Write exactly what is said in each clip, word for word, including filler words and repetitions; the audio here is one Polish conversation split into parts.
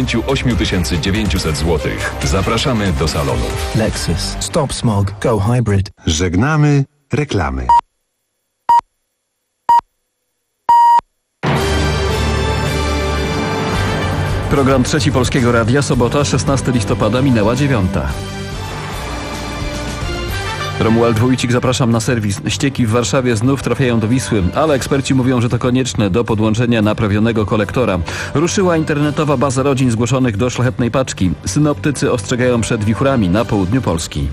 dziewięćdziesiąt osiem tysięcy dziewięćset złotych. Zapraszamy do salonów. Lexus. Stop smog. Go hybrid. Żegnamy reklamy. Program Trzeci Polskiego Radia, sobota, szesnastego listopada, minęła dziewiąta. Romuald Wójcik, zapraszam na serwis. Ścieki w Warszawie znów trafiają do Wisły, ale eksperci mówią, że to konieczne do podłączenia naprawionego kolektora. Ruszyła internetowa baza rodzin zgłoszonych do szlachetnej paczki. Synoptycy ostrzegają przed wichrami na południu Polski.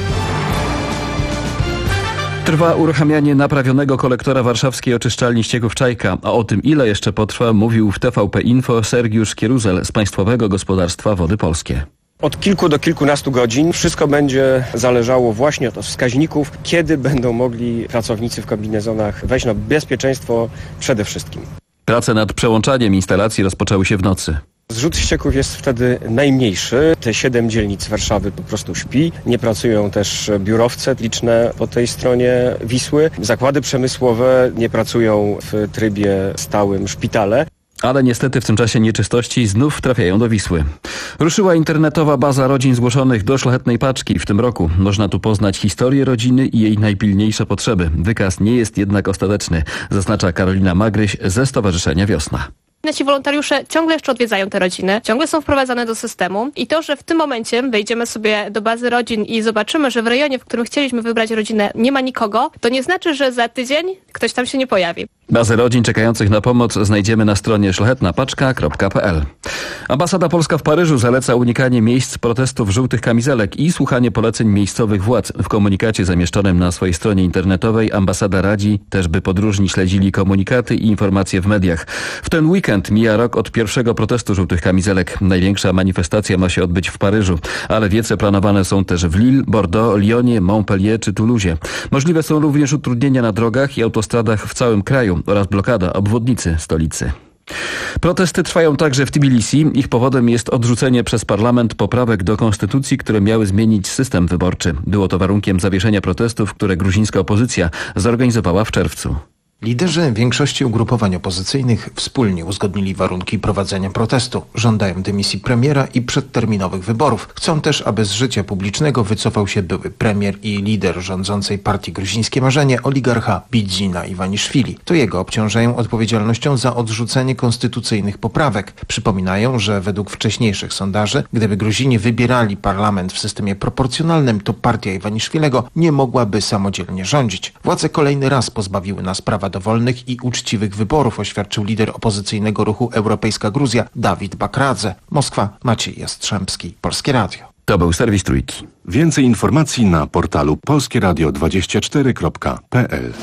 Trwa uruchamianie naprawionego kolektora warszawskiej oczyszczalni ścieków Czajka, a o tym, ile jeszcze potrwa, mówił w T V P Info Sergiusz Kieruzel z Państwowego Gospodarstwa Wody Polskie. Od kilku do kilkunastu godzin wszystko będzie zależało właśnie od wskaźników, kiedy będą mogli pracownicy w kombinezonach wejść na bezpieczeństwo przede wszystkim. Prace nad przełączaniem instalacji rozpoczęły się w nocy. Zrzut ścieków jest wtedy najmniejszy. Te siedem dzielnic Warszawy po prostu śpi. Nie pracują też biurowce liczne po tej stronie Wisły. Zakłady przemysłowe nie pracują w trybie stałym, szpitale. Ale niestety w tym czasie nieczystości znów trafiają do Wisły. Ruszyła internetowa baza rodzin zgłoszonych do szlachetnej paczki w tym roku. Można tu poznać historię rodziny i jej najpilniejsze potrzeby. Wykaz nie jest jednak ostateczny, zaznacza Karolina Magryś ze Stowarzyszenia Wiosna. Nasi wolontariusze ciągle jeszcze odwiedzają te rodziny, ciągle są wprowadzane do systemu i to, że w tym momencie wejdziemy sobie do bazy rodzin i zobaczymy, że w rejonie, w którym chcieliśmy wybrać rodzinę, nie ma nikogo, to nie znaczy, że za tydzień ktoś tam się nie pojawi. Bazę rodzin czekających na pomoc znajdziemy na stronie szlachetna paczka kropka p l. Ambasada polska w Paryżu zaleca unikanie miejsc protestów żółtych kamizelek i słuchanie poleceń miejscowych władz. W komunikacie zamieszczonym na swojej stronie internetowej ambasada radzi też, by podróżni śledzili komunikaty i informacje w mediach. W ten weekend mija rok od pierwszego protestu żółtych kamizelek. Największa manifestacja ma się odbyć w Paryżu, ale wiece planowane są też w Lille, Bordeaux, Lyonie, Montpellier czy Toulouse. Możliwe są również utrudnienia na drogach i autostradach w całym kraju oraz blokada obwodnicy stolicy. Protesty trwają także w Tbilisi. Ich powodem jest odrzucenie przez parlament poprawek do konstytucji, które miały zmienić system wyborczy. Było to warunkiem zawieszenia protestów, które gruzińska opozycja zorganizowała w czerwcu. Liderzy większości ugrupowań opozycyjnych wspólnie uzgodnili warunki prowadzenia protestu. Żądają dymisji premiera i przedterminowych wyborów. Chcą też, aby z życia publicznego wycofał się były premier i lider rządzącej partii Gruzińskie Marzenie, oligarcha Bidzina Iwaniszwili. To jego obciążają odpowiedzialnością za odrzucenie konstytucyjnych poprawek. Przypominają, że według wcześniejszych sondaży, gdyby Gruzini wybierali parlament w systemie proporcjonalnym, to partia Iwaniszwilego nie mogłaby samodzielnie rządzić. Władze kolejny raz pozbawiły nas prawa do wolnych i uczciwych wyborów, oświadczył lider opozycyjnego ruchu Europejska Gruzja Dawid Bakradze. Moskwa, Maciej Jastrzębski, Polskie Radio. To był serwis Trójki. Więcej informacji na portalu polskie radio dwadzieścia cztery kropka p l.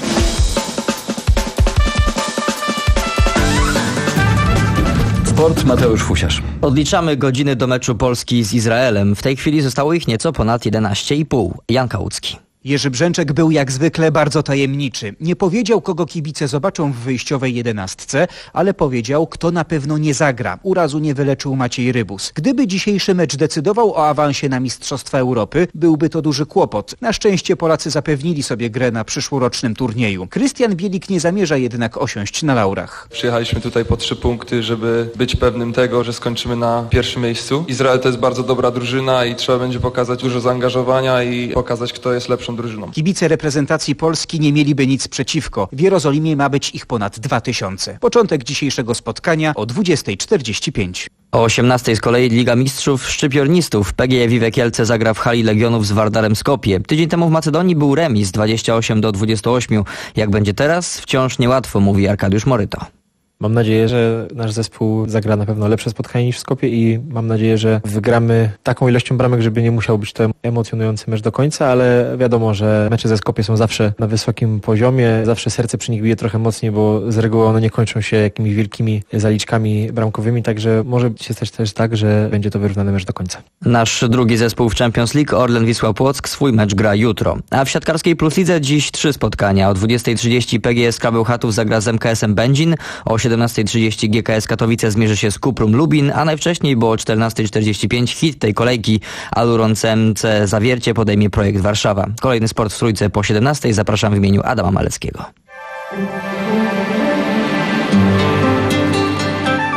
Sport, Mateusz Fusiarz. Odliczamy godziny do meczu Polski z Izraelem. W tej chwili zostało ich nieco ponad jedenaście i pół. Jan Kałucki. Jerzy Brzęczek był jak zwykle bardzo tajemniczy. Nie powiedział, kogo kibice zobaczą w wyjściowej jedenastce, ale powiedział, kto na pewno nie zagra. Urazu nie wyleczył Maciej Rybus. Gdyby dzisiejszy mecz decydował o awansie na Mistrzostwa Europy, byłby to duży kłopot. Na szczęście Polacy zapewnili sobie grę na przyszłorocznym turnieju. Krystian Bielik nie zamierza jednak osiąść na laurach. Przyjechaliśmy tutaj po trzy punkty, żeby być pewnym tego, że skończymy na pierwszym miejscu. Izrael to jest bardzo dobra drużyna i trzeba będzie pokazać dużo zaangażowania i pokazać, kto jest lepszą drużyną. Kibice reprezentacji Polski nie mieliby nic przeciwko. W Jerozolimie ma być ich ponad dwa tysiące. Początek dzisiejszego spotkania o dwudziesta czterdzieści pięć. O osiemnastej z kolei Liga Mistrzów Szczypiornistów. P G E Wiwe Kielce zagra w hali Legionów z Wardarem Skopje. Tydzień temu w Macedonii był remis dwadzieścia osiem do dwudziestu ośmiu. Jak będzie teraz? Wciąż niełatwo, mówi Arkadiusz Moryto. Mam nadzieję, że nasz zespół zagra na pewno lepsze spotkanie niż w Skopie i mam nadzieję, że wygramy taką ilością bramek, żeby nie musiał być to emocjonujący mecz do końca, ale wiadomo, że mecze ze Skopie są zawsze na wysokim poziomie, zawsze serce przy nich bije trochę mocniej, bo z reguły one nie kończą się jakimiś wielkimi zaliczkami bramkowymi, także może się stać też tak, że będzie to wyrównany mecz do końca. Nasz drugi zespół w Champions League, Orlen Wisła Płock, swój mecz gra jutro. A w siatkarskiej Plus Lidze dziś trzy spotkania. O dwudziestej trzydzieści P G S K Bełchatów zagra z M K S-em Będzin, o siedemnastej trzydzieści G K S Katowice zmierzy się z Kuprum Lubin, a najwcześniej, bo o czternastej czterdzieści pięć hit tej kolejki Aluron C M C Zawiercie podejmie Projekt Warszawa. Kolejny sport w Trójce po siedemnastej. Zapraszam w imieniu Adama Maleckiego. I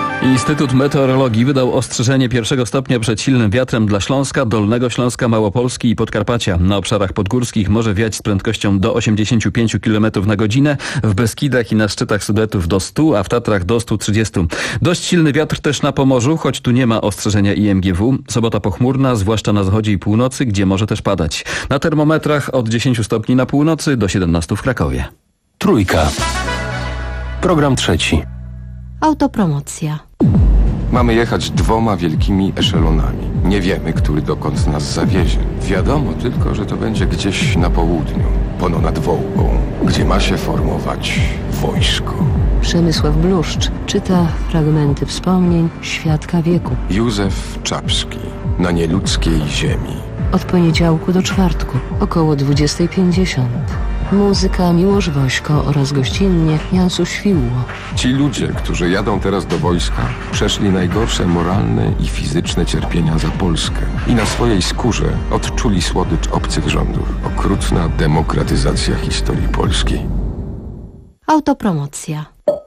Instytut Meteorologii wydał ostrzeżenie pierwszego stopnia przed silnym wiatrem dla Śląska, Dolnego Śląska, Małopolski i Podkarpacia. Na obszarach podgórskich może wiać z prędkością do osiemdziesiąt pięć kilometrów na godzinę, w Beskidach i na szczytach Sudetów do stu, a w Tatrach do stu trzydziestu. Dość silny wiatr też na Pomorzu, choć tu nie ma ostrzeżenia I M G W. Sobota pochmurna, zwłaszcza na zachodzie i północy, gdzie może też padać. Na termometrach od dziesięciu stopni na północy do siedemnastu w Krakowie. Trójka. Program trzeci. Autopromocja. Mamy jechać dwoma wielkimi eszelonami. Nie wiemy, który dokąd nas zawiezie. Wiadomo tylko, że to będzie gdzieś na południu, pono nad Wołgą, gdzie ma się formować wojsko. Przemysław Bluszcz czyta fragmenty wspomnień świadka wieku. Józef Czapski. Na nieludzkiej ziemi. Od poniedziałku do czwartku, około dwudziestej pięćdziesiąt. Muzyka Miłosz Wośko oraz gościnnie Jansu Świłło. Ci ludzie, którzy jadą teraz do wojska, przeszli najgorsze moralne i fizyczne cierpienia za Polskę i na swojej skórze odczuli słodycz obcych rządów. Okrutna demokratyzacja historii Polski. Autopromocja.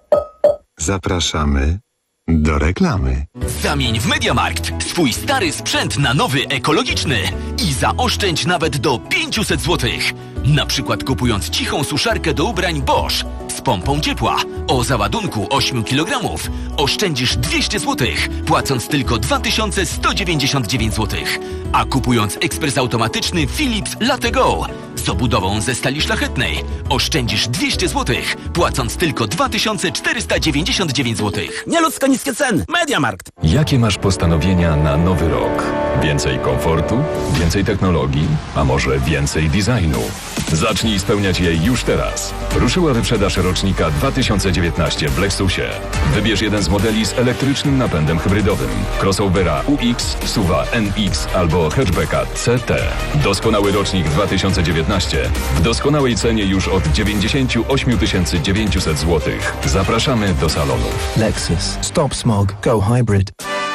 Zapraszamy do reklamy. Zamień w MediaMarkt swój stary sprzęt na nowy, ekologiczny i zaoszczędź nawet do pięćset złotych. Na przykład kupując cichą suszarkę do ubrań Bosch z pompą ciepła o załadunku osiem kilogramów oszczędzisz dwieście złotych, płacąc tylko dwa tysiące sto dziewięćdziesiąt dziewięć złotych. A kupując ekspres automatyczny Philips Latte Go z obudową ze stali szlachetnej oszczędzisz dwieście złotych, płacąc tylko dwa tysiące czterysta dziewięćdziesiąt dziewięć złotych. Nieludzko niskie ceny. MediaMarkt. Jakie masz postanowienia na nowy rok? Więcej komfortu? Więcej technologii? A może więcej designu? Zacznij spełniać je już teraz. Ruszyła wyprzedaż rocznika dwa tysiące dziewiętnaście w Lexusie. Wybierz jeden z modeli z elektrycznym napędem hybrydowym. Crossovera U X, SUVa N X albo hatchbacka C T. Doskonały rocznik dwa tysiące dziewiętnaście w doskonałej cenie już od dziewięćdziesiąt osiem tysięcy dziewięćset złotych. Zapraszamy do salonu. Lexus. Stop smog. Go hybrid.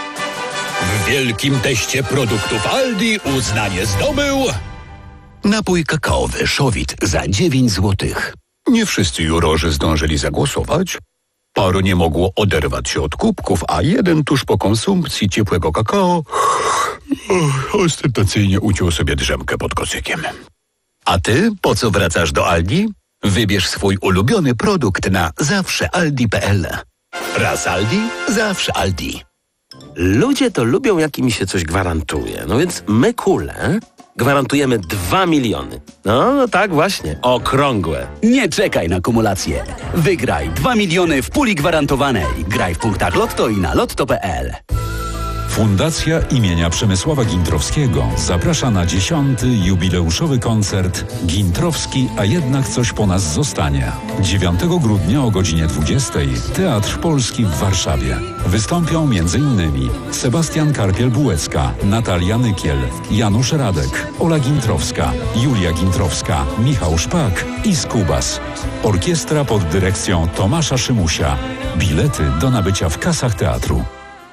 W wielkim teście produktów Aldi uznanie zdobył napój kakaowy Szowit za dziewięć złotych. Nie wszyscy jurorzy zdążyli zagłosować. Paru nie mogło oderwać się od kubków, a jeden tuż po konsumpcji ciepłego kakao oh, ostentacyjnie uciął sobie drzemkę pod kocykiem. A ty po co wracasz do Aldi? Wybierz swój ulubiony produkt na zawsze aldi kropka p l. Raz Aldi, zawsze Aldi. Ludzie to lubią, jak im się coś gwarantuje. No więc my kule gwarantujemy dwa miliony. No, no tak właśnie, okrągłe. Nie czekaj na kumulację. Wygraj dwa miliony w puli gwarantowanej. Graj w punktach Lotto i na lotto kropka p l. Fundacja imienia Przemysława Gintrowskiego zaprasza na dziesiąty jubileuszowy koncert Gintrowski, a jednak coś po nas zostanie. dziewiątego grudnia o godzinie dwudziestej Teatr Polski w Warszawie. Wystąpią m.in. Sebastian Karpiel-Bułecka, Natalia Nykiel, Janusz Radek, Ola Gintrowska, Julia Gintrowska, Michał Szpak i Skubas. Orkiestra pod dyrekcją Tomasza Szymusia. Bilety do nabycia w kasach teatru.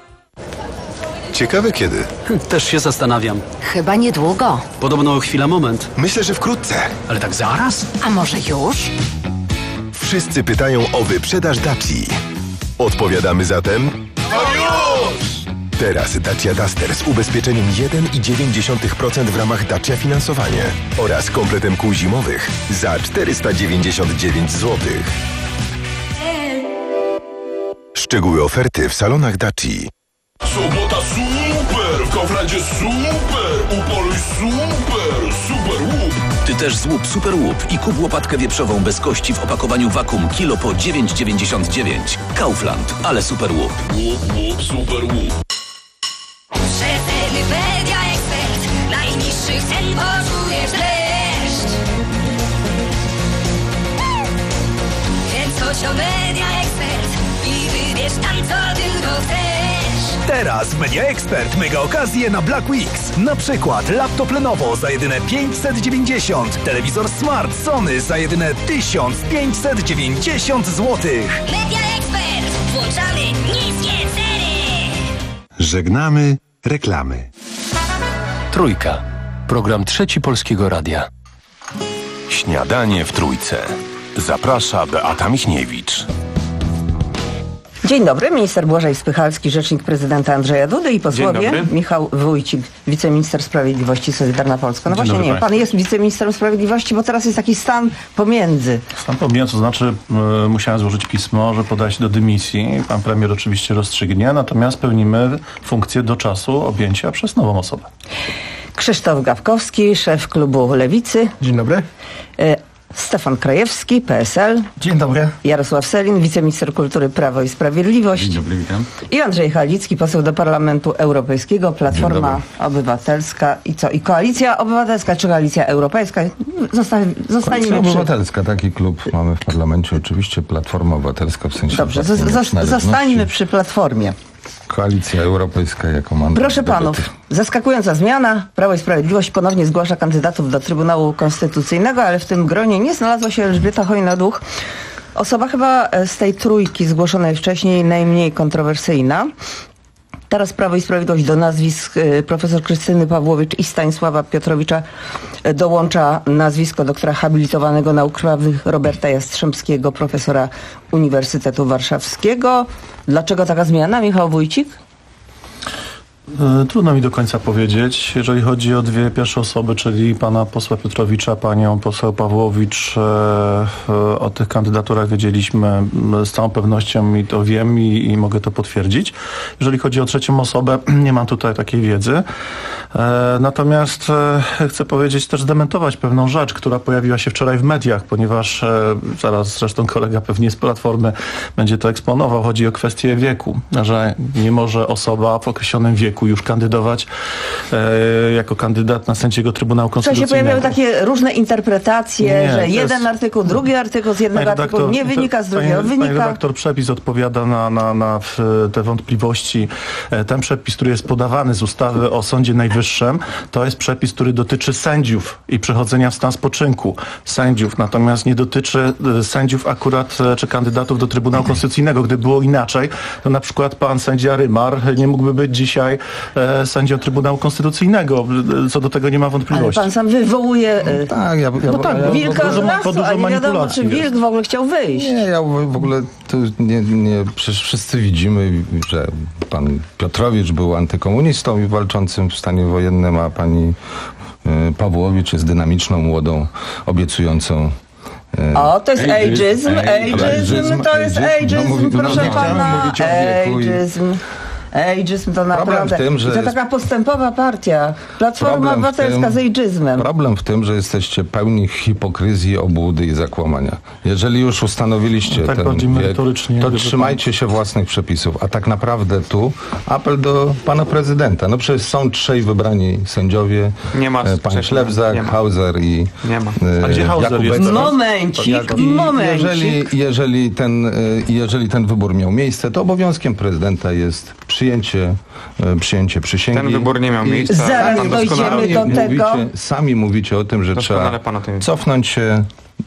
Ciekawe kiedy. Też się zastanawiam. Chyba niedługo. Podobno chwila moment. Myślę, że wkrótce. Ale tak zaraz? A może już? Wszyscy pytają o wyprzedaż Daci. Odpowiadamy zatem... To już! Teraz Dacia Duster z ubezpieczeniem jeden i dziewięć dziesiątych procent w ramach Dacia Finansowanie oraz kompletem kół zimowych za czterysta dziewięćdziesiąt dziewięć złotych. Szczegóły oferty w salonach Daci. Sobota super! W Kauflandzie super! Upoluj super! Super łup! Ty też złup Super Łup i kup łopatkę wieprzową bez kości w opakowaniu wakum kilo po dziewięć dziewięćdziesiąt dziewięć. Kaufland, ale Super Łup. Łup, łup, super łup. Przeceny Media Expert. Najniższych cen poczujesz dreszcz. Więc chodź o Media Expert i wybierz tam, co tylko chcesz. Teraz w Media Expert mega okazje na Black Weeks. Na przykład laptop Lenovo za jedyne pięćset dziewięćdziesiąt, telewizor Smart Sony za jedyne tysiąc pięćset dziewięćdziesiąt złotych. Media Expert. Włączamy niskie ceny. Żegnamy reklamy. Trójka. Program trzeci Polskiego Radia. Śniadanie w Trójce. Zaprasza Beata Michniewicz. Dzień dobry, minister Błażej Spychalski, rzecznik prezydenta Andrzeja Dudy i posłowie. Michał Wójcik, wiceminister sprawiedliwości, Solidarna Polska. No Dzień właśnie dobry, nie, pan jest wiceministrem sprawiedliwości, bo teraz jest taki stan pomiędzy. Stan pomiędzy, to znaczy y, musiałem złożyć pismo, że podaję się do dymisji. Pan premier oczywiście rozstrzygnie, natomiast pełnimy funkcję do czasu objęcia przez nową osobę. Krzysztof Gawkowski, szef klubu Lewicy. Dzień dobry. Y, Stefan Krajewski, P S L. Dzień dobry. Jarosław Sellin, wiceminister kultury, Prawo i Sprawiedliwość. Dzień dobry, witam. I Andrzej Halicki, poseł do Parlamentu Europejskiego, Platforma Obywatelska i co? I Koalicja Obywatelska, czy Koalicja Europejska? Zosta zostańmy Koalicja przy... Obywatelska, taki klub mamy w parlamencie, oczywiście Platforma Obywatelska w sensie... Dobrze, zostańmy przy Platformie. Koalicja Europejska jako mandat. Proszę panów, zaskakująca zmiana. Prawo i Sprawiedliwość ponownie zgłasza kandydatów do Trybunału Konstytucyjnego, ale w tym gronie nie znalazła się Elżbieta Chojna-Duch. Osoba chyba z tej trójki zgłoszonej wcześniej najmniej kontrowersyjna. Teraz Prawo i Sprawiedliwość do nazwisk profesor Krystyny Pawłowicz i Stanisława Piotrowicza dołącza nazwisko doktora habilitowanego nauk prawych Roberta Jastrzębskiego, profesora Uniwersytetu Warszawskiego. Dlaczego taka zmiana, Michał Wójcik? Trudno mi do końca powiedzieć. Jeżeli chodzi o dwie pierwsze osoby, czyli pana posła Piotrowicza, panią poseł Pawłowicz, o tych kandydaturach wiedzieliśmy z całą pewnością i to wiem i, i mogę to potwierdzić. Jeżeli chodzi o trzecią osobę, nie mam tutaj takiej wiedzy. Natomiast chcę powiedzieć, też zdementować pewną rzecz, która pojawiła się wczoraj w mediach, ponieważ zaraz zresztą kolega pewnie z Platformy będzie to eksponował. Chodzi o kwestię wieku, że nie może osoba w określonym wieku już kandydować e, jako kandydat na sędziego Trybunału Konstytucyjnego. Wczoraj się pojawiały takie różne interpretacje, nie, że jeden jest... artykuł, drugi artykuł, z jednego redaktor, artykułu nie wynika, z drugiego pani, wynika. Pani redaktor, przepis odpowiada na, na, na te wątpliwości. Ten przepis, który jest podawany z ustawy o Sądzie Najwyższym, to jest przepis, który dotyczy sędziów i przechodzenia w stan spoczynku sędziów. Natomiast nie dotyczy sędziów akurat, czy kandydatów do Trybunału Konstytucyjnego. Gdyby było inaczej, to na przykład pan sędzia Rymar nie mógłby być dzisiaj e, sędzią Trybunału Konstytucyjnego. Co do tego nie ma wątpliwości. Ale pan sam wywołuje no, tak, ja, ja, no tak, ja, wilka z lasu, dużo a nie wiadomo, czy wilk jest. w ogóle chciał wyjść. Nie, ja w ogóle tu nie, nie, przecież wszyscy widzimy, że pan Piotrowicz był antykomunistą i walczącym w stanie wojennym, a pani y, Pawłowicz jest dynamiczną, młodą, obiecującą. O, to jest ageism, ageism, to jest ageism, proszę pana, ageism. Ageizm to naprawdę, tym, że to taka postępowa partia. Platforma Obywatelska z ageizmem. Problem w tym, że jesteście pełni hipokryzji, obłudy i zakłamania. Jeżeli już ustanowiliście no tak ten wiek, to trzymajcie się własnych przepisów. A tak naprawdę tu apel do pana prezydenta. No przecież są trzej wybrani sędziowie. Nie ma. Pan Ślewzak, Hauser i nie ma. A gdzie Hauser jest? Momencik, momencik. Jeżeli, jeżeli, ten, jeżeli ten wybór miał miejsce, to obowiązkiem prezydenta jest przyjęcie, przyjęcie przysięgi. Ten wybór nie miał miejsca. Zaraz dojdziemy do tego. Sami mówicie o tym, że trzeba cofnąć się,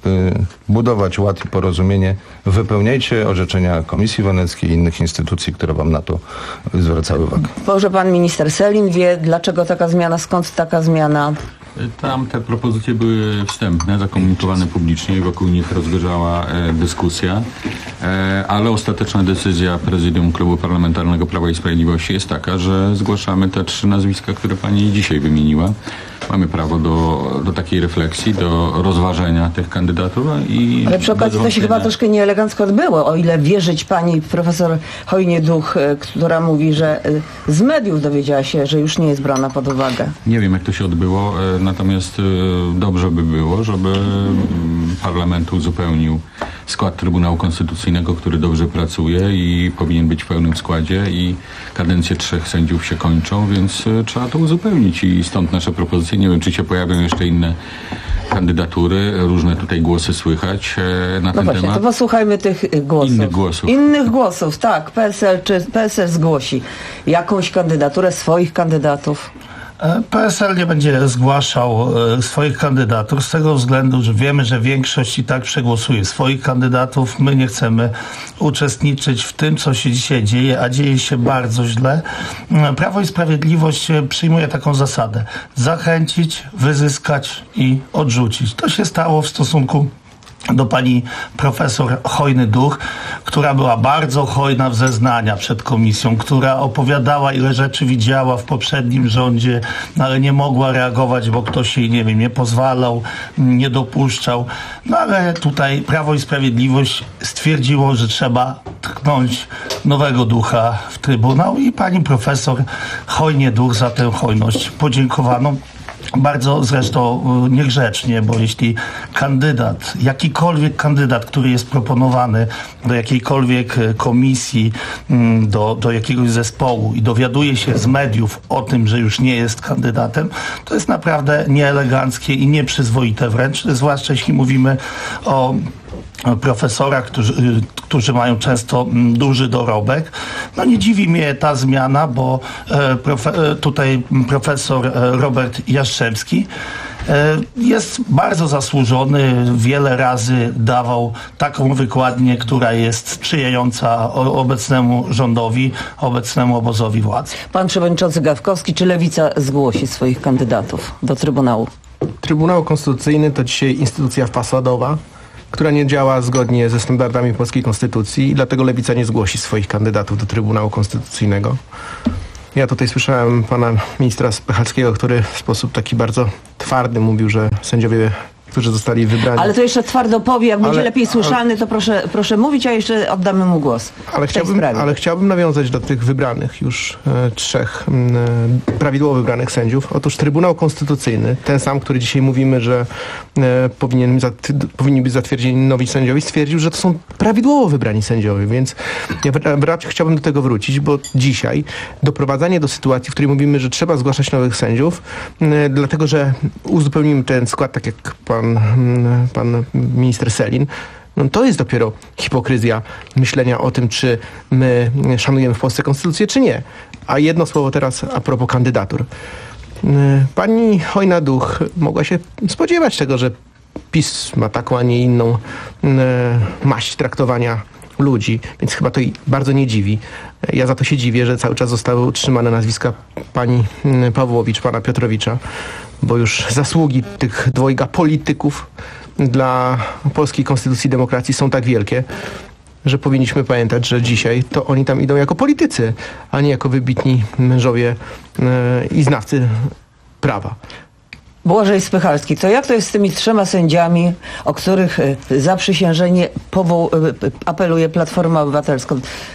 budować ład i porozumienie. Wypełniajcie orzeczenia Komisji Weneckiej i innych instytucji, które wam na to zwracały uwagę. Może pan minister Sellin wie, dlaczego taka zmiana, skąd taka zmiana? Tam te propozycje były wstępne, zakomunikowane publicznie, wokół nich rozgorzała e, dyskusja, e, ale ostateczna decyzja Prezydium Klubu Parlamentarnego Prawa i Sprawiedliwości jest taka, że zgłaszamy te trzy nazwiska, które pani dzisiaj wymieniła. Mamy prawo do, do takiej refleksji, do rozważenia tych kandydatur i... Ale przy okazji to się chyba troszkę nieelegancko odbyło, o ile wierzyć pani profesor Chojnie-Duch, która mówi, że z mediów dowiedziała się, że już nie jest brana pod uwagę. Nie wiem, jak to się odbyło, natomiast dobrze by było, żeby parlament uzupełnił skład Trybunału Konstytucyjnego, który dobrze pracuje i powinien być w pełnym składzie i kadencje trzech sędziów się kończą, więc trzeba to uzupełnić i stąd nasze propozycje. Nie wiem, czy się pojawią jeszcze inne kandydatury, różne tutaj głosy słychać na no ten właśnie, temat. To posłuchajmy tych głosów. Innych głosów. Innych głosów, tak. P S L, czy P S L zgłosi jakąś kandydaturę, swoich kandydatów? P S L nie będzie zgłaszał swoich kandydatur z tego względu, że wiemy, że większość i tak przegłosuje swoich kandydatów. My nie chcemy uczestniczyć w tym, co się dzisiaj dzieje, a dzieje się bardzo źle. Prawo i Sprawiedliwość przyjmuje taką zasadę. Zachęcić, wyzyskać i odrzucić. To się stało w stosunku do pani profesor Hojny-Duch, która była bardzo hojna w zeznania przed komisją, która opowiadała, ile rzeczy widziała w poprzednim rządzie, no ale nie mogła reagować, bo ktoś jej, nie wiem, nie pozwalał, nie dopuszczał. No ale tutaj Prawo i Sprawiedliwość stwierdziło, że trzeba tknąć nowego ducha w Trybunał i pani profesor Hojnie-Duch za tę hojność podziękowano. Bardzo zresztą niegrzecznie, bo jeśli kandydat, jakikolwiek kandydat, który jest proponowany do jakiejkolwiek komisji, do, do jakiegoś zespołu i dowiaduje się z mediów o tym, że już nie jest kandydatem, to jest naprawdę nieeleganckie i nieprzyzwoite wręcz, zwłaszcza jeśli mówimy o profesorach, którzy, którzy mają często duży dorobek. No nie dziwi mnie ta zmiana, bo e, profe, tutaj profesor Robert Jastrzębski e, jest bardzo zasłużony, wiele razy dawał taką wykładnię, która jest sprzyjająca obecnemu rządowi, obecnemu obozowi władzy. Pan przewodniczący Gawkowski, czy Lewica zgłosi swoich kandydatów do Trybunału? Trybunał Konstytucyjny to dzisiaj instytucja fasadowa, która nie działa zgodnie ze standardami polskiej konstytucji i dlatego Lewica nie zgłosi swoich kandydatów do Trybunału Konstytucyjnego. Ja tutaj słyszałem pana ministra Spychalskiego, który w sposób taki bardzo twardy mówił, że sędziowie, którzy zostali wybrani... Ale to jeszcze twardo powie, jak ale, będzie lepiej słyszalny, to proszę, proszę mówić, a jeszcze oddamy mu głos. Ale chciałbym, ale chciałbym nawiązać do tych wybranych już e, trzech e, prawidłowo wybranych sędziów. Otóż Trybunał Konstytucyjny, ten sam, który dzisiaj mówimy, że e, powinien, zat, powinni być zatwierdzeni nowi sędziowie, stwierdził, że to są prawidłowo wybrani sędziowie, więc ja raczej chciałbym do tego wrócić, bo dzisiaj doprowadzanie do sytuacji, w której mówimy, że trzeba zgłaszać nowych sędziów, e, dlatego, że uzupełnimy ten skład, tak jak pan Pan, pan minister Sellin, no to jest dopiero hipokryzja myślenia o tym, czy my szanujemy w Polsce konstytucję, czy nie. A jedno słowo teraz a propos kandydatur. Pani Hojna-Duch mogła się spodziewać tego, że PiS ma taką, a nie inną maść traktowania ludzi, więc chyba to jej bardzo nie dziwi. Ja za to się dziwię, że cały czas zostały utrzymane nazwiska pani Pawłowicz, pana Piotrowicza, bo już zasługi tych dwojga polityków dla polskiej konstytucji i demokracji są tak wielkie, że powinniśmy pamiętać, że dzisiaj to oni tam idą jako politycy, a nie jako wybitni mężowie yy, i znawcy prawa. Błażej Spychalski, to jak to jest z tymi trzema sędziami, o których zaprzysiężenie powoł, apeluje Platforma Obywatelska?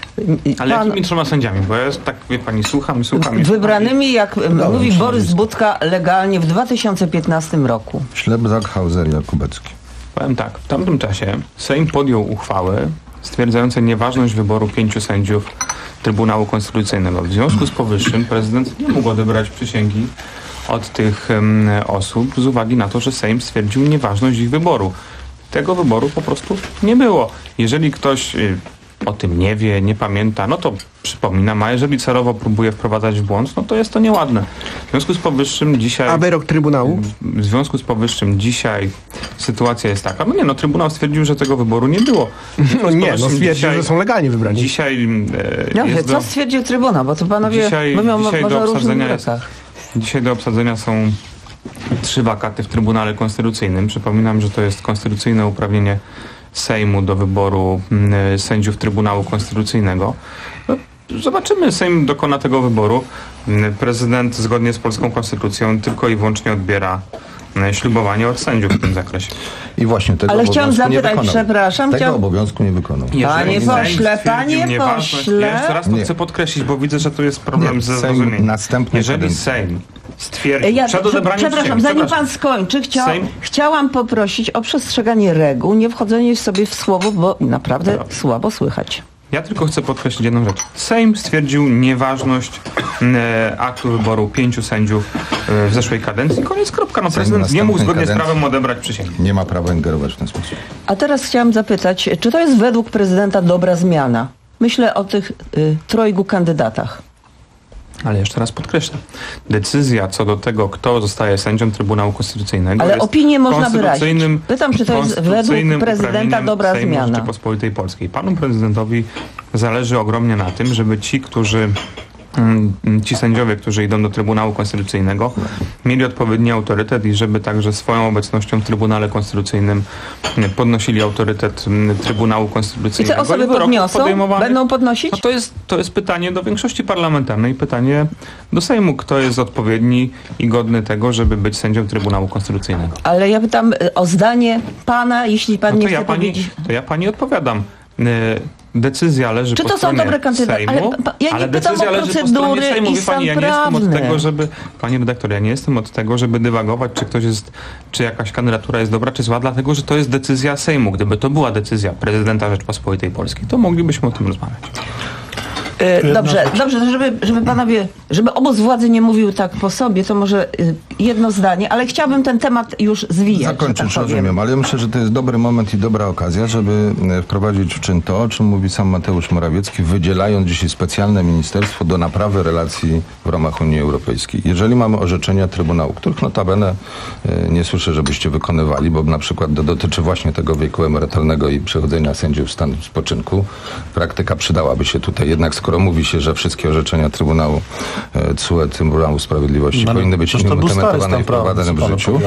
Ale Pan, jakimi trzema sędziami? Bo ja tak, wie pani, słucham, słucham. Wybranymi, jak no, mówi Borys Budka, legalnie w dwa tysiące piętnastym roku. Ślebrak, Hauser, Jakubecki. Powiem tak, w tamtym czasie Sejm podjął uchwałę stwierdzające nieważność wyboru pięciu sędziów Trybunału Konstytucyjnego. W związku z powyższym prezydent nie mógł odebrać przysięgi od tych um, osób z uwagi na to, że Sejm stwierdził nieważność ich wyboru. Tego wyboru po prostu nie było. Jeżeli ktoś y, o tym nie wie, nie pamięta, no to przypominam, a jeżeli celowo próbuje wprowadzać w błąd, no to jest to nieładne. W związku z powyższym dzisiaj... A wyrok Trybunału? W związku z powyższym dzisiaj sytuacja jest taka, no nie, no Trybunał stwierdził, że tego wyboru nie było. No nie, no stwierdził, dzisiaj, że są legalnie wybrani. Dzisiaj... E, no, jest co do, stwierdził Trybunał? Bo to panowie dzisiaj, mówią dzisiaj może do o różnych jest, wyrokach. Dzisiaj do obsadzenia są trzy wakaty w Trybunale Konstytucyjnym. Przypominam, że to jest konstytucyjne uprawnienie Sejmu do wyboru y, sędziów Trybunału Konstytucyjnego. No, zobaczymy, Sejm dokona tego wyboru. Y, prezydent zgodnie z polską konstytucją tylko i wyłącznie odbiera y, ślubowanie od sędziów w tym zakresie. I właśnie tego Ale chciałam obowiązku zapytać, nie wykonał. przepraszam. Tego chciał... obowiązku nie wykonał. Panie pośle, panie pośle. Ja jeszcze raz to chcę podkreślić, bo widzę, że tu jest problem nie, ze zrozumieniem. Jeżeli kadencji. Sejm stwierdził ja, przed odebraniem Przepraszam, zanim przepraszam. pan skończy, chcia, chciałam poprosić o przestrzeganie reguł, nie wchodzenie sobie w słowo, bo naprawdę Dobra. słabo słychać. Ja tylko chcę podkreślić jedną rzecz. Sejm stwierdził nieważność e, aktu wyboru pięciu sędziów e, w zeszłej kadencji. Koniec, kropka. No, prezydent nie mógł zgodnie z prawem odebrać przysięgi. Nie ma prawa ingerować w ten sposób. A teraz chciałam zapytać, czy to jest według prezydenta dobra zmiana? Myślę o tych y, trojgu kandydatach. Ale jeszcze raz podkreślam. Decyzja co do tego, kto zostaje sędzią Trybunału Konstytucyjnego Ale jest opinię można wyrazić. Pytam, czy to jest według prezydenta dobra Sejmu zmiana? Rzeczypospolitej Polskiej. Panu prezydentowi zależy ogromnie na tym, żeby ci, którzy ci sędziowie, którzy idą do Trybunału Konstytucyjnego, mieli odpowiedni autorytet i żeby także swoją obecnością w Trybunale Konstytucyjnym podnosili autorytet Trybunału Konstytucyjnego. I te osoby podniosą? Będą podnosić? No to jest, to jest pytanie do większości parlamentarnej, pytanie do Sejmu, kto jest odpowiedni i godny tego, żeby być sędzią Trybunału Konstytucyjnego. Ale ja pytam o zdanie pana, jeśli pan no nie chce ja pani, powiedzieć. To ja pani odpowiadam. Decyzja leży Czy po to są stronie dobre kandydaty? Sejmu, Ale, pa, ja nie ale pytam decyzja o leży po procedury stronie Sejmu. i Wie pani, ja nie jestem od tego, żeby... Pani redaktor, ja nie jestem od tego, żeby dywagować, czy ktoś jest, czy jakaś kandydatura jest dobra, czy zła, dlatego, że to jest decyzja Sejmu. Gdyby to była decyzja prezydenta Rzeczpospolitej Polskiej, to moglibyśmy o tym rozmawiać. Yy, dobrze, dobrze, to żeby, żeby panowie, żeby obóz władzy nie mówił tak po sobie, to może yy, jedno zdanie, ale chciałabym ten temat już zwijać. Zakończyć, tak rozumiem, ale ja myślę, że to jest dobry moment i dobra okazja, żeby wprowadzić w czyn to, o czym mówi sam Mateusz Morawiecki, wydzielając dzisiaj specjalne ministerstwo do naprawy relacji w ramach Unii Europejskiej. Jeżeli mamy orzeczenia Trybunału, których notabene yy, nie słyszę, żebyście wykonywali, bo na przykład do, dotyczy właśnie tego wieku emerytalnego i przechodzenia sędziów w stan spoczynku, praktyka przydałaby się tutaj. Jednak skoro mówi się, że wszystkie orzeczenia Trybunału e, C U E, Trybunału Sprawiedliwości no, powinny być implementowane i wprowadzane w życiu,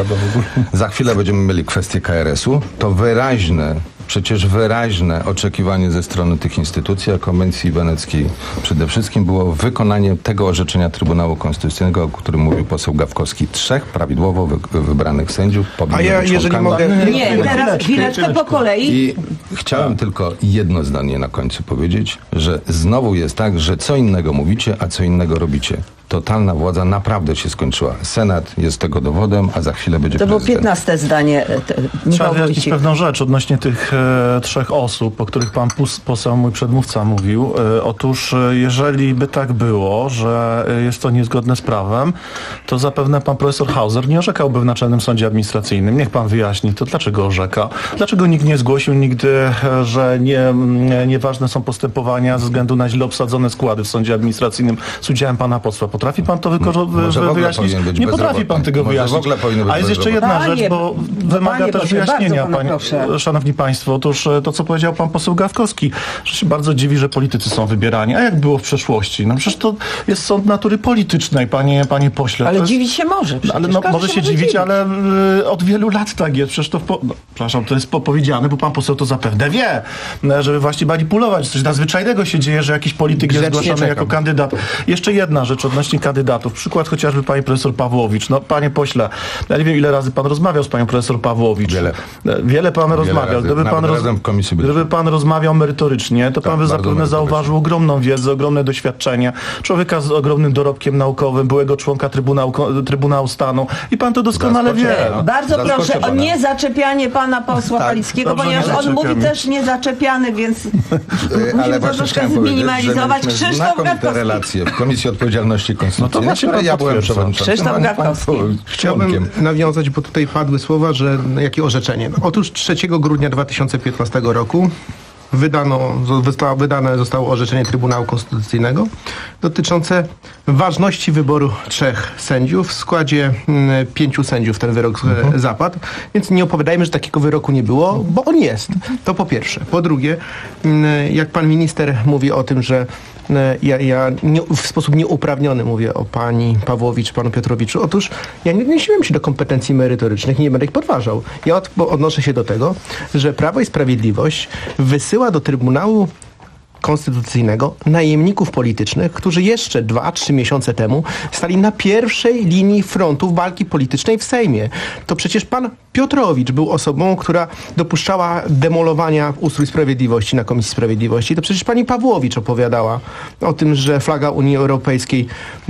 za chwilę będziemy mieli kwestię K R S u, to wyraźne, przecież wyraźne oczekiwanie ze strony tych instytucji, a Konwencji Weneckiej przede wszystkim było wykonanie tego orzeczenia Trybunału Konstytucyjnego, o którym mówił poseł Gawkowski. Trzech prawidłowo wy, wybranych sędziów powinno A ja, być jeżeli członkami. mogę... Nie, teraz chwileczkę po kolei. I chciałem tylko jedno zdanie na końcu powiedzieć, że znowu jest tak, że co innego mówicie, a co innego robicie. Totalna władza naprawdę się skończyła. Senat jest tego dowodem, a za chwilę będzie To było prezydent. piętnaste zdanie. Te, Trzeba wyjaśnić pewną rzecz odnośnie tych e, trzech osób, o których pan pus, poseł, mój przedmówca mówił. E, otóż e, jeżeli by tak było, że e, jest to niezgodne z prawem, to zapewne pan profesor Hauser nie orzekałby w Naczelnym Sądzie Administracyjnym. Niech pan wyjaśni, to dlaczego orzeka? Dlaczego nikt nie zgłosił nigdy, e, że nie, nie, nieważne są postępowania ze względu na źle obsadzone składy w Sądzie Administracyjnym z udziałem pana posła? Potrafi pan to wyko- wyjaśnić? Nie potrafi pan tego Może wyjaśnić. w ogóle powinien być A jest jeszcze bezrobotny. jedna rzecz, bo wymaga panie też proszę, wyjaśnienia, bardzo pana panie, proszę. szanowni państwo. Otóż to, co powiedział pan poseł Gawkowski, że się bardzo dziwi, że politycy są wybierani. A jak było w przeszłości? No przecież to jest sąd natury politycznej, panie, panie pośle. Ale to jest... dziwić się może. Ale no, może się dziwić, dziwić. ale y, od wielu lat tak jest. Przecież to, w po... no, przepraszam, to jest powiedziane, bo pan poseł to zapewne wie, żeby właśnie manipulować. Coś nadzwyczajnego się dzieje, że jakiś polityk jest Grzecznie zgłaszany czekam. jako kandydat. Jeszcze jedna rzecz odnośnie kandydatów. Przykład chociażby pani profesor Pawłowicz. No, panie pośle, ja nie wiem, ile razy pan rozmawiał z panią profesor Pawłowicz. Wiele. Wiele pan Wiele rozmawiał. razy. Gdyby pan, Nawet roz... razem w komisji Gdyby byliśmy. pan rozmawiał merytorycznie, to Tak, pan by bardzo zapewne merytorycznie. zauważył ogromną wiedzę, ogromne doświadczenie. Człowieka z ogromnym dorobkiem naukowym, byłego członka Trybunału, Trybunału Stanu. I pan to doskonale wie. Zaskoczę, Bardzo Zaskoczę proszę o pana. niezaczepianie pana posła Tak, Halickiego, dobrze, ponieważ nie on mówi zaczepiamy. też niezaczepiany, więc E, musimy Ale to właśnie troszkę chciałem powiedzieć, że zminimalizować. mieliśmy Krzysztof znakomite Gawkowski. relacje w Komisji Odpowiedzialności Konstytucyjnej, właśnie której pan ja byłem potwierdza. przewodniczącym. Krzysztof a nie Gawkowski. pan Chciałbym członkiem. nawiązać, bo tutaj padły słowa, że jakie orzeczenie. Otóż trzeciego grudnia dwa tysiące piętnastego roku wydano, zostało, wydane zostało orzeczenie Trybunału Konstytucyjnego dotyczące ważności wyboru trzech sędziów. W składzie mm, pięciu sędziów ten wyrok mhm. zapadł, więc nie opowiadajmy, że takiego wyroku nie było, bo on jest. To po pierwsze. Po drugie, mm, jak pan minister mówi o tym, że Ja, ja nie, w sposób nieuprawniony mówię o pani Pawłowicz, panu Piotrowiczu. Otóż ja nie odniesiłem się do kompetencji merytorycznych i nie będę ich podważał. Ja od, odnoszę się do tego, że Prawo i Sprawiedliwość wysyła do Trybunału Konstytucyjnego najemników politycznych, którzy jeszcze dwa, trzy miesiące temu stali na pierwszej linii frontu walki politycznej w Sejmie. To przecież pan Piotrowicz był osobą, która dopuszczała demolowania ustrój sprawiedliwości na Komisji Sprawiedliwości. To przecież pani Pawłowicz opowiadała o tym, że flaga Unii Europejskiej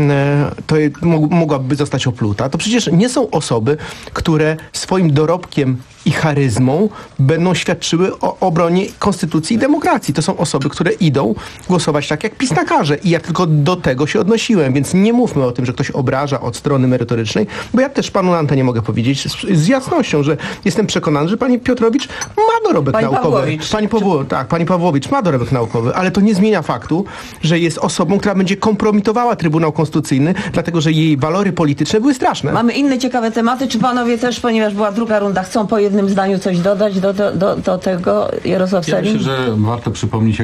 e, to mogłaby zostać opluta. To przecież nie są osoby, które swoim dorobkiem i charyzmą będą świadczyły o obronie konstytucji i demokracji. To są osoby, które idą głosować tak jak pisnakarze. I ja tylko do tego się odnosiłem, więc nie mówmy o tym, że ktoś obraża od strony merytorycznej, bo ja też panu na antenie mogę powiedzieć z, z jasnością, że jestem przekonany, że pani Piotrowicz ma dorobek pani naukowy. Pawłowicz. Pani Pawło, tak, pani Pawłowicz ma dorobek naukowy, ale to nie zmienia faktu, że jest osobą, która będzie kompromitowała Trybunał Konstytucyjny, dlatego że jej walory polityczne były straszne. Mamy inne ciekawe tematy. Czy panowie też, ponieważ była druga runda, chcą po jednym zdaniu coś dodać do, do, do, do tego? Jarosław Ja Sellin? myślę, że warto przypomnieć, jaka jest geneza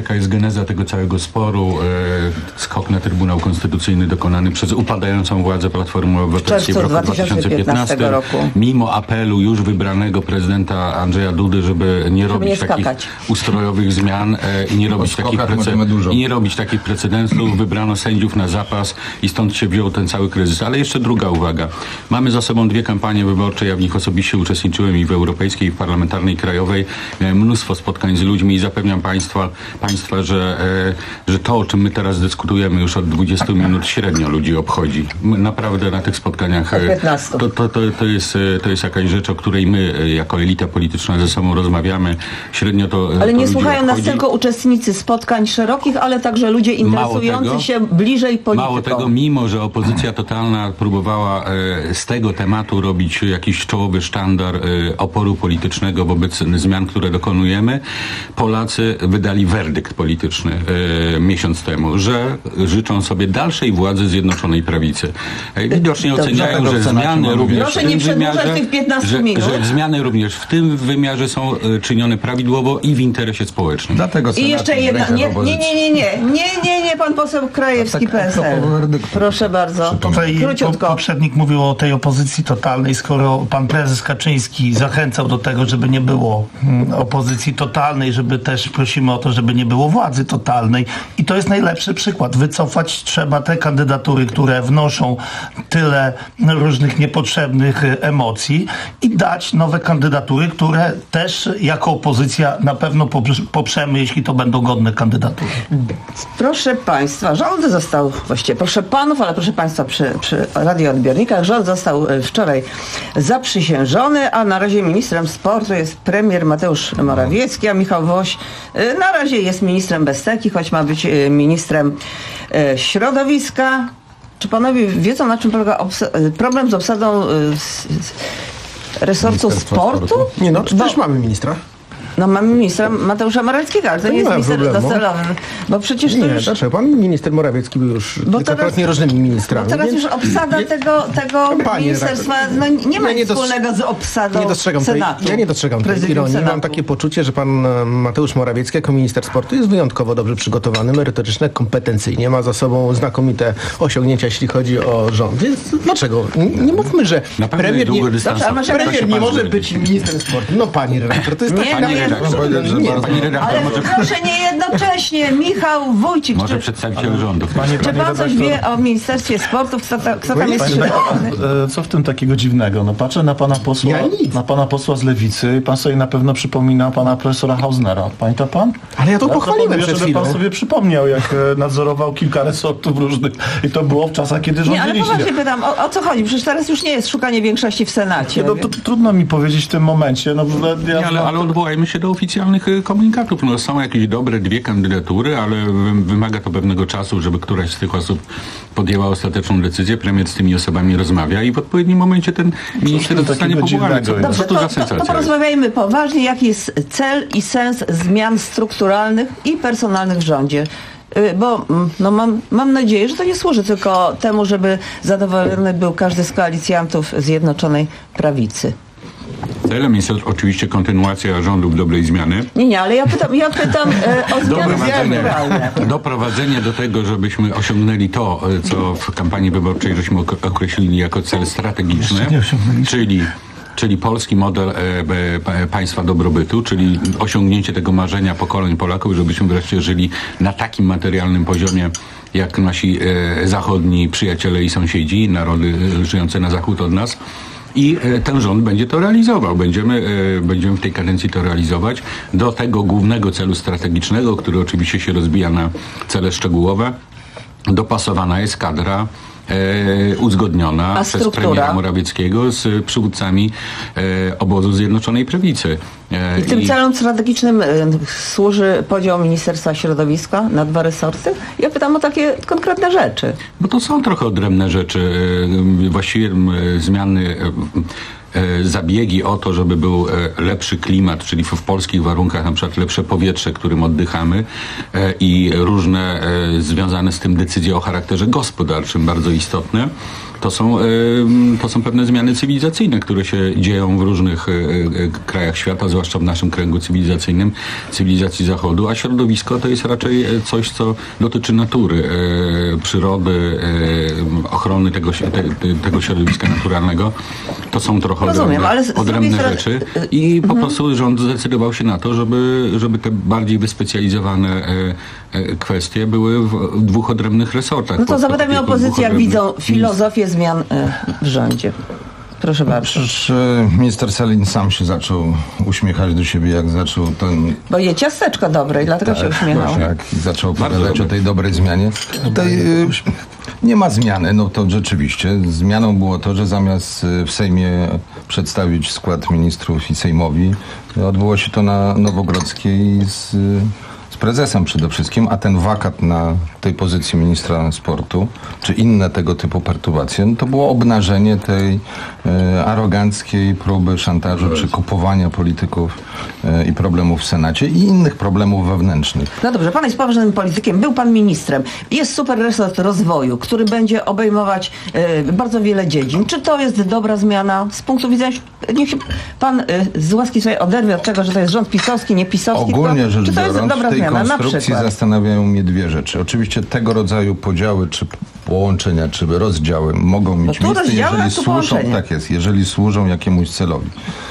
geneza tego całego sporu, e, skok na Trybunał Konstytucyjny dokonany przez upadającą władzę Platformy Obywatelskiej w roku dwa tysiące piętnastym roku. Mimo apelu już wybranego prezydenta Andrzeja Dudy, żeby nie robić nie takich skakać. ustrojowych zmian e, i nie robić takich prece- i nie robić takich precedensów. Wybrano sędziów na zapas i stąd się wziął ten cały kryzys. Ale jeszcze druga uwaga. Mamy za sobą dwie kampanie wyborcze. Ja w nich osobiście uczestniczyłem i w europejskiej, i w parlamentarnej, krajowej. Miałem mnóstwo spotkań z ludźmi i zapewniam Państwa, państwa że, e, że to, o czym my teraz dyskutujemy już od dwudziestu minut, średnio ludzi obchodzi. My naprawdę na tych spotkaniach e, to, to, to, to, jest, e, to jest jakaś rzecz, o której my e, jako elita polityczna ze sobą rozmawiamy. Średnio to Ale to nie ludzi słuchają nas obchodzi. tylko uczestnicy spotkań szerokich, ale także ludzie interesujący tego, się bliżej polityką. Mało tego, mimo że opozycja totalna próbowała e, z tego tematu robić jakiś czołowy sztandar e, oporu politycznego wobec zmian, które dokonujemy, Polacy wydali werdykt polityczny e, miesiąc temu, że życzą sobie dalszej władzy Zjednoczonej Prawicy. E, widocznie Dobrze. oceniają, że zmiany również Proszę w tym nie przedłużać wymiarze, tych piętnastu że, minut. że zmiany również w tym wymiarze są e, czynione prawidłowo i w interesie społecznym. Dlatego I jeszcze jedna. Nie, nie, nie, nie, nie, nie, nie, nie, pan poseł Krajewski, P S L. Proszę bardzo. Tutaj po, poprzednik mówił o tej opozycji totalnej, skoro pan prezes Kaczyński zachęcał do tego, żeby nie było mm, opozycji totalnej, żeby też prosimy o to, żeby nie było władzy totalnej. I to jest najlepszy przykład. Wycofać trzeba te kandydatury, które wnoszą tyle różnych niepotrzebnych emocji i dać nowe kandydatury, które też jako opozycja na pewno poprzemy, jeśli to będą godne kandydatury. Proszę państwa, rząd został, właściwie proszę panów, ale proszę państwa przy, przy radioodbiornikach, rząd został wczoraj zaprzysiężony, a na razie ministrem sportu jest premier Mateusz Morawiecki, a Michał Woś na razie jest ministrem bez teki, choć ma być ministrem środowiska. Czy panowie wiedzą, na czym polega obsa- problem z obsadą z, z resortu sportu? Nie no, czy też mamy ministra? No mamy ministra Mateusza Morawieckiego, ale to, To nie nie jest ma minister problemu. docelowy. Bo przecież to Nie, już... dlaczego? Pan minister Morawiecki był już Bo kilkakrotnie teraz- różnymi ministrami. Bo teraz więc- już obsada tego, tego Panie ministerstwa redaktor, no, nie ma ja nic nie dos- wspólnego z obsadą Nie dostrzegam tej, Senatu. ja nie dostrzegam tej Prezydium ironii. Senatu. Mam takie poczucie, że pan e, Mateusz Morawiecki jako minister sportu jest wyjątkowo dobrze przygotowany, merytorycznie, kompetencyjnie. Ma za sobą znakomite osiągnięcia, jeśli chodzi o rząd. Więc dlaczego? Nie, nie mówmy, że Na pewno premier nie, długodystansowy. Dobrze, To ale się premier nie pan może zgodzi. być ministrem sportu. No pani redaktor, to jest Nie, tak... no Pani nie, redaktor, nie, nie, pani redaktor Ale może, proszę nie jednocześnie, Michał Wójcik. może Czy, przedstawiciel rządu. Panie, czy pan coś wie o Ministerstwie Sportu? Kto, ta, kto tam jest Panie przygotowany? redaktor, e, co w tym takiego dziwnego? No patrzę na pana posła, Ja nic. na pana posła z Lewicy i pan sobie na pewno przypomina pana profesora Hausnera. Pamięta pan? Ale ja to Ja pochwaliłem proponuję, przed żeby pan chwilą. sobie przypomniał, jak e, nadzorował kilka resortów różnych i to było w czasach, kiedy Nie, ale rządziliście. poważnie pytam, o, o co chodzi? Przecież teraz już nie jest szukanie większości w Senacie. Nie, no, to, trudno mi powiedzieć w tym momencie. No, bo ja Nie, ale, ale odwołajmy się do oficjalnych y, komunikatów. No, są jakieś dobre dwie kandydatury, ale wy- wymaga to pewnego czasu, żeby któraś z tych osób podjęła ostateczną decyzję. Premier z tymi osobami rozmawia i w odpowiednim momencie ten minister to zostanie takiego powołany. Co, dziwnego co Dobrze, to to, za to, sensacja to jest? porozmawiajmy poważnie, jaki jest cel i sens zmian strukturalnych i personalnych w rządzie. Y, Bo mm, no mam, mam nadzieję, że to nie służy tylko temu, żeby zadowolony był każdy z koalicjantów Zjednoczonej Prawicy. Celem jest oczywiście kontynuacja rządów dobrej zmiany. Nie, nie, ale ja pytam, ja pytam e, o zmiany Doprowadzenie, strukturalne. doprowadzenie do tego, żebyśmy osiągnęli to, y, co w kampanii wyborczej żeśmy ok- określili jako cel strategiczny, Jeszcze nie osiągnęliśmy. czyli czyli polski model e, e, pa- państwa dobrobytu, czyli osiągnięcie tego marzenia pokoleń Polaków, żebyśmy wreszcie żyli na takim materialnym poziomie, jak nasi e, zachodni przyjaciele i sąsiedzi, narody e, żyjące na zachód od nas. I e, ten rząd będzie to realizował. Będziemy, e, będziemy w tej kadencji to realizować. Do tego głównego celu strategicznego, który oczywiście się rozbija na cele szczegółowe, dopasowana jest kadra e, uzgodniona A przez struktura? premiera Morawieckiego z przywódcami e, obozu Zjednoczonej Prawicy. E, I tym celom strategicznym y, służy podział Ministerstwa Środowiska na dwa resorty? Ja pytam o takie konkretne rzeczy. Bo to są trochę odrębne rzeczy. E, Właściwie e, zmiany, e, e, zabiegi o to, żeby był e, lepszy klimat, czyli w, w polskich warunkach na przykład lepsze powietrze, którym oddychamy e, i różne e, związane z tym decyzje o charakterze gospodarczym, bardzo istotne. To są, to są pewne zmiany cywilizacyjne, które się dzieją w różnych krajach świata, zwłaszcza w naszym kręgu cywilizacyjnym, cywilizacji Zachodu, a środowisko to jest raczej coś, co dotyczy natury, przyrody, ochrony tego, tego środowiska naturalnego. To są trochę Rozumiem, odrębne, ale z, z odrębne strony... rzeczy i po mhm. prostu rząd zdecydował się na to, żeby, żeby te bardziej wyspecjalizowane kwestie były w dwóch odrębnych resortach. No to zapytajmy opozycję, jak widzą filozofię zmian w rządzie. Proszę bardzo. Przecież minister Sellin sam się zaczął uśmiechać do siebie, jak zaczął ten... Bo je ciasteczko dobre i dlatego tak, się uśmiechał. Jak zaczął opowiadać o tej dobrej zmianie. Tutaj y, nie ma zmiany, no to rzeczywiście. Zmianą było to, że zamiast w Sejmie przedstawić skład ministrów i Sejmowi, odbyło się to na Nowogrodzkiej z... z prezesem przede wszystkim, a ten wakat na tej pozycji ministra sportu, czy inne tego typu perturbacje, no to było obnażenie tej e, aroganckiej próby szantażu, czy kupowania polityków e, i problemów w Senacie i innych problemów wewnętrznych. No dobrze, pan jest poważnym politykiem, był pan ministrem. Jest super resort rozwoju, który będzie obejmować e, bardzo wiele dziedzin. Czy to jest dobra zmiana z punktu widzenia, niech się pan e, z łaski sobie oderwie od tego, że to jest rząd pisowski, nie pisowski, Ogólnie tylko, rzecz czy to jest biorąc, dobra w tej zmiana? konstrukcji zastanawiają mnie dwie rzeczy. Oczywiście tego rodzaju podziały, czy połączenia, czy rozdziały mogą mieć no miejsce, jeżeli służą, tak jest, jeżeli służą jakiemuś celowi.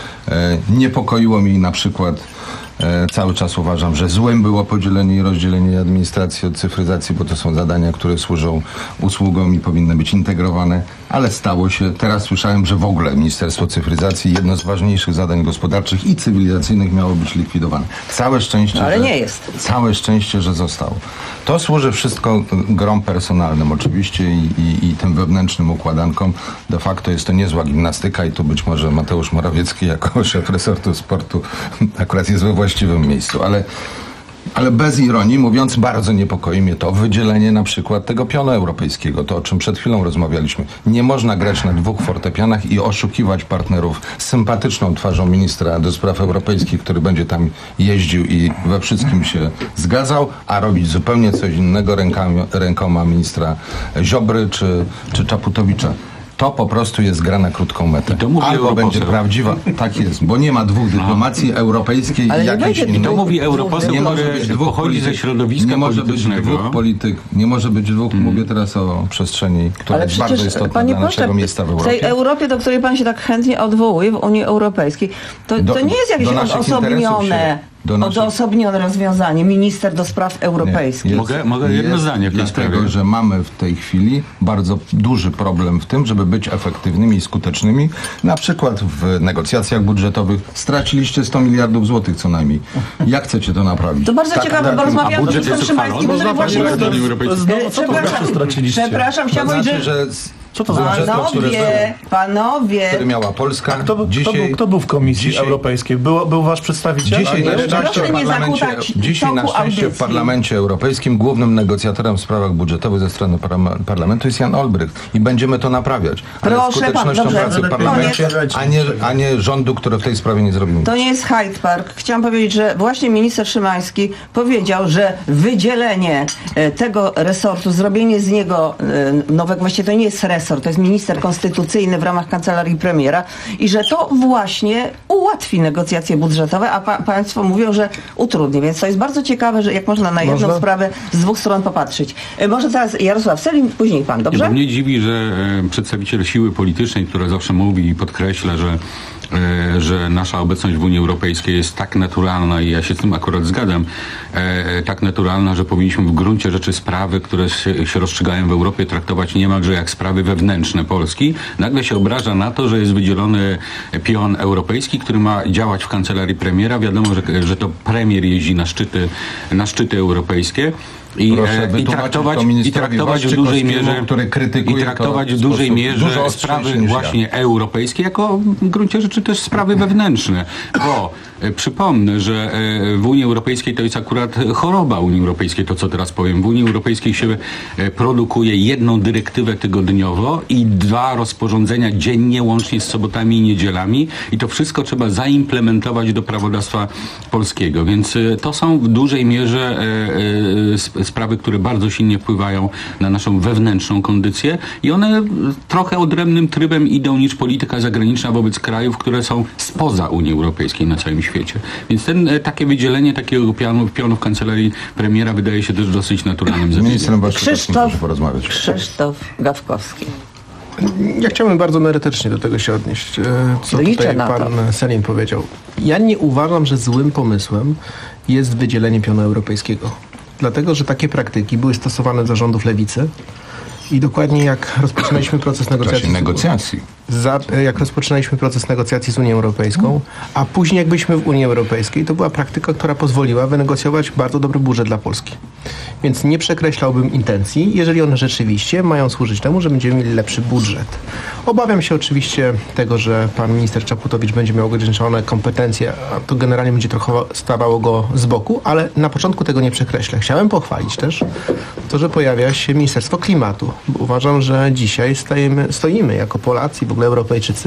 E, niepokoiło mnie na przykład, e, cały czas uważam, że złym było podzielenie i rozdzielenie administracji od cyfryzacji, bo to są zadania, które służą usługom i powinny być integrowane, ale stało się. Teraz słyszałem, że w ogóle Ministerstwo Cyfryzacji, jedno z ważniejszych zadań gospodarczych i cywilizacyjnych, miało być likwidowane. Całe szczęście, no, ale że, nie jest. Całe szczęście, że zostało. To służy wszystko grom personalnym oczywiście i, i, i tym wewnętrznym układankom. De facto jest to niezła gimnastyka i tu być może Mateusz Morawiecki jako szef resortu sportu akurat jest we właściwym miejscu, ale Ale bez ironii mówiąc, bardzo niepokoi mnie to wydzielenie na przykład tego pionu europejskiego, to o czym przed chwilą rozmawialiśmy. Nie można grać na dwóch fortepianach i oszukiwać partnerów z sympatyczną twarzą ministra do spraw europejskich, który będzie tam jeździł i we wszystkim się zgadzał, a robić zupełnie coś innego rękami, rękoma ministra Ziobry czy, czy Czaputowicza. To po prostu jest gra na krótką metę. Albo będzie prawdziwa, tak jest, bo nie ma dwóch dyplomacji europejskiej i jakiejś innej. I to mówi europoseł, nie może być dwóch pochodzi ze środowiska nie może być dwóch polityk, nie może być dwóch, hmm. mówię teraz o przestrzeni, która ale jest bardzo istotna dla naszego miejsca w Europie. W tej Europie, do której pan się tak chętnie odwołuje, w Unii Europejskiej, to, do, to nie jest jakieś odosobnione, odosobnione rozwiązanie. Minister do spraw europejskich. Jest, mogę mogę jedno jest, zdanie w tej sprawie. Dlatego, że mamy w tej chwili bardzo duży problem w tym, żeby być efektywnymi i skutecznymi. Na przykład w negocjacjach budżetowych straciliście sto miliardów złotych co najmniej. Jak chcecie to naprawić? To bardzo tak, ciekawe, bo rozmawiałam z ministrem Szymańskim. Przepraszam, chciałam powiedzieć, że... Co to za panowie, panowie, które miała Polska. Kto, dzisiaj, kto, był, kto był w Komisji dzisiaj, Europejskiej? Był, był wasz przedstawiciel? Dzisiaj na szczęście, w parlamencie, dzisiaj na szczęście w Parlamencie Europejskim głównym negocjatorem w sprawach budżetowych ze strony parlamentu jest Jan Olbrycht i będziemy to naprawiać. Ale proszę skutecznością pan, pracy w parlamencie, a nie, a nie rządu, który w tej sprawie nie zrobił nic. To nie jest Hyde Park. Chciałam powiedzieć, że właśnie minister Szymański powiedział, że wydzielenie tego resortu, zrobienie z niego nowego, właściwie to nie jest resort, to jest minister konstytucyjny w ramach kancelarii premiera i że to właśnie ułatwi negocjacje budżetowe, a pa państwo mówią, że utrudni. Więc to jest bardzo ciekawe, że jak można na jedną można? sprawę z dwóch stron popatrzeć. Może teraz Jarosław Sellin, później pan, dobrze? Nie, mnie dziwi, że e, przedstawiciel siły politycznej, która zawsze mówi i podkreśla, że E, że nasza obecność w Unii Europejskiej jest tak naturalna i ja się z tym akurat zgadzam, e, tak naturalna, że powinniśmy w gruncie rzeczy sprawy, które się, się rozstrzygają w Europie, traktować niemalże jak sprawy wewnętrzne Polski. Nagle się obraża na to, że jest wydzielony pion europejski, który ma działać w kancelarii premiera. Wiadomo, że, że to premier jeździ na szczyty, na szczyty europejskie. I, e, i traktować, i traktować w dużej mierze, który krytykuje i traktować w dużej mierze sprawy właśnie ja. europejskie jako w gruncie rzeczy też sprawy wewnętrzne. Bo e, przypomnę, że e, w Unii Europejskiej to jest akurat choroba Unii Europejskiej, to co teraz powiem. W Unii Europejskiej się e, produkuje jedną dyrektywę tygodniowo i dwa rozporządzenia dziennie, łącznie z sobotami i niedzielami i to wszystko trzeba zaimplementować do prawodawstwa polskiego. Więc e, to są w dużej mierze e, e, sprawy, które bardzo silnie wpływają na naszą wewnętrzną kondycję i one trochę odrębnym trybem idą niż polityka zagraniczna wobec krajów, które są spoza Unii Europejskiej na całym świecie. Więc ten, takie wydzielenie takiego pionu, pionu w kancelarii premiera wydaje się też dosyć naturalnym zabiegiem. Krzysztof, Krzysztof Gawkowski. Ja chciałbym bardzo merytorycznie do tego się odnieść, co tutaj pan Sellin powiedział. Ja nie uważam, że złym pomysłem jest wydzielenie pionu europejskiego. Dlatego, że takie praktyki były stosowane za rządów lewicy i dokładnie jak rozpoczynaliśmy proces negocjacji... negocjacji. Za, jak rozpoczynaliśmy proces negocjacji z Unią Europejską, a później jak byliśmy w Unii Europejskiej, to była praktyka, która pozwoliła wynegocjować bardzo dobry budżet dla Polski. Więc nie przekreślałbym intencji, jeżeli one rzeczywiście mają służyć temu, że będziemy mieli lepszy budżet. Obawiam się oczywiście tego, że pan minister Czaputowicz będzie miał ograniczone kompetencje, a to generalnie będzie trochę stawało go z boku, ale na początku tego nie przekreślę. Chciałem pochwalić też to, że pojawia się Ministerstwo Klimatu, bo uważam, że dzisiaj stajemy, stoimy jako Polacy, w ogóle Europejczycy,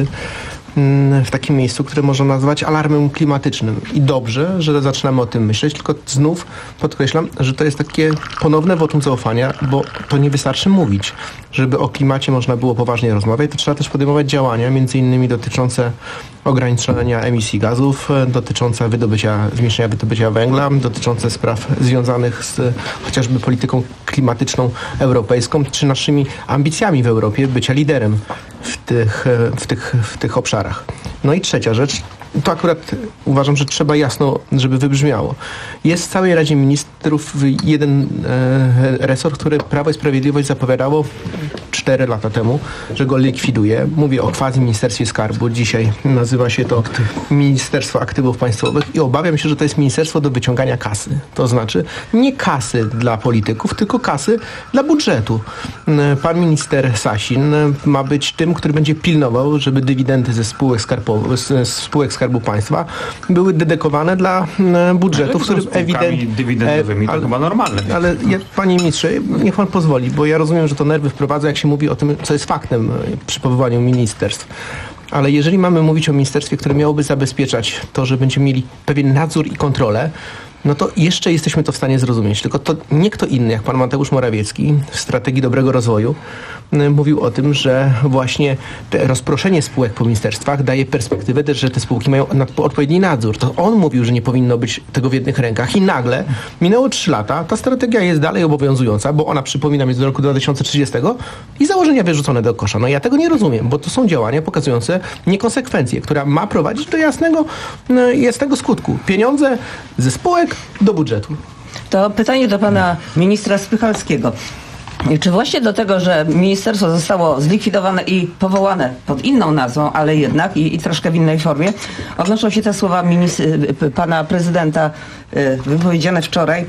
w takim miejscu, które można nazwać alarmem klimatycznym. I dobrze, że zaczynamy o tym myśleć, tylko znów podkreślam, że to jest takie ponowne wotum zaufania, bo to nie wystarczy mówić. Żeby o klimacie można było poważnie rozmawiać, to trzeba też podejmować działania, między innymi dotyczące ograniczenia emisji gazów, dotyczące wydobycia, zmniejszenia wydobycia węgla, dotyczące spraw związanych z chociażby polityką klimatyczną europejską, czy naszymi ambicjami w Europie bycia liderem w tych, w tych, w tych obszarach. No i trzecia rzecz, to akurat uważam, że trzeba jasno, żeby wybrzmiało. Jest w całej Radzie Ministrów jeden e, resort, który Prawo i Sprawiedliwość zapowiadało cztery lata temu, że go likwiduje. Mówię o quasi-ministerstwie skarbu. Dzisiaj nazywa się to Ministerstwo Aktywów Państwowych i obawiam się, że to jest ministerstwo do wyciągania kasy. To znaczy nie kasy dla polityków, tylko kasy dla budżetu. Pan minister Sasin ma być tym, który będzie pilnował, żeby dywidendy ze spółek skarbowych, z spółek Skarbu Państwa były dedykowane dla budżetu, w którym ewidentnie... dywidendowymi, to ale, chyba normalne. Ale ja, panie ministrze, niech pan pozwoli, bo ja rozumiem, że to nerwy wprowadza, jak się mówi o tym, co jest faktem przy powołaniu ministerstw. Ale jeżeli mamy mówić o ministerstwie, które miałoby zabezpieczać to, że będziemy mieli pewien nadzór i kontrolę, no to jeszcze jesteśmy to w stanie zrozumieć. Tylko to nie kto inny, jak pan Mateusz Morawiecki w Strategii Dobrego Rozwoju mówił o tym, że właśnie te rozproszenie spółek po ministerstwach daje perspektywę też, że te spółki mają odpowiedni nadzór. To on mówił, że nie powinno być tego w jednych rękach i nagle minęło trzy lata, ta strategia jest dalej obowiązująca, bo ona, przypominam, jest do roku dwa tysiące trzydziestego i założenia wyrzucone do kosza. No ja tego nie rozumiem, bo to są działania pokazujące niekonsekwencje, która ma prowadzić do jasnego, jasnego skutku. Pieniądze ze spółek do budżetu. To pytanie do pana ministra Spychalskiego. Czy właśnie do tego, że ministerstwo zostało zlikwidowane i powołane pod inną nazwą, ale jednak i, i troszkę w innej formie, odnoszą się te słowa minis- pana prezydenta y, wypowiedziane wczoraj.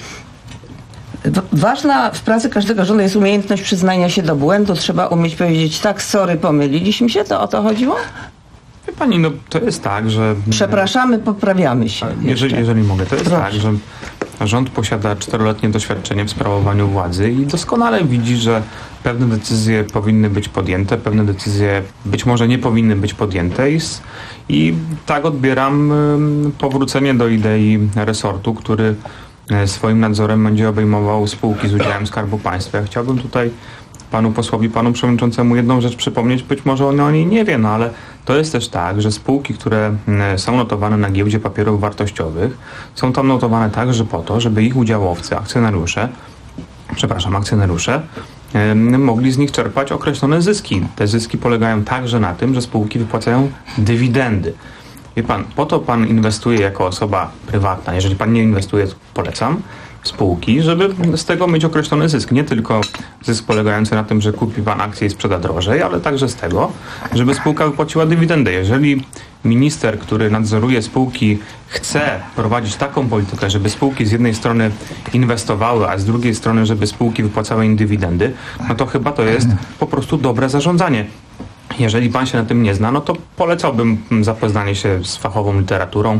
Ważna w pracy każdego rządu jest umiejętność przyznania się do błędu. Trzeba umieć powiedzieć tak, sorry, pomyliliśmy się. To o to chodziło? Wie pani, no to jest tak, że... Przepraszamy, poprawiamy się. Jeżeli, jeżeli mogę, to jest Proszę. tak, że rząd posiada czteroletnie doświadczenie w sprawowaniu władzy i doskonale widzi, że pewne decyzje powinny być podjęte, pewne decyzje być może nie powinny być podjęte i, i tak odbieram powrócenie do idei resortu, który swoim nadzorem będzie obejmował spółki z udziałem Skarbu Państwa. Ja chciałbym tutaj panu posłowi, panu przewodniczącemu jedną rzecz przypomnieć, być może on o niej nie wie, no ale to jest też tak, że spółki, które są notowane na giełdzie papierów wartościowych, są tam notowane także po to, żeby ich udziałowcy, akcjonariusze, przepraszam, akcjonariusze, e, mogli z nich czerpać określone zyski. Te zyski polegają także na tym, że spółki wypłacają dywidendy. Wie pan, po to pan inwestuje jako osoba prywatna. Jeżeli pan nie inwestuje, to polecam spółki, żeby z tego mieć określony zysk. Nie tylko zysk polegający na tym, że kupi pan akcję i sprzeda drożej, ale także z tego, żeby spółka wypłaciła dywidendę. Jeżeli minister, który nadzoruje spółki, chce prowadzić taką politykę, żeby spółki z jednej strony inwestowały, a z drugiej strony, żeby spółki wypłacały im dywidendy, no to chyba to jest po prostu dobre zarządzanie. Jeżeli pan się na tym nie zna, no to polecałbym zapoznanie się z fachową literaturą.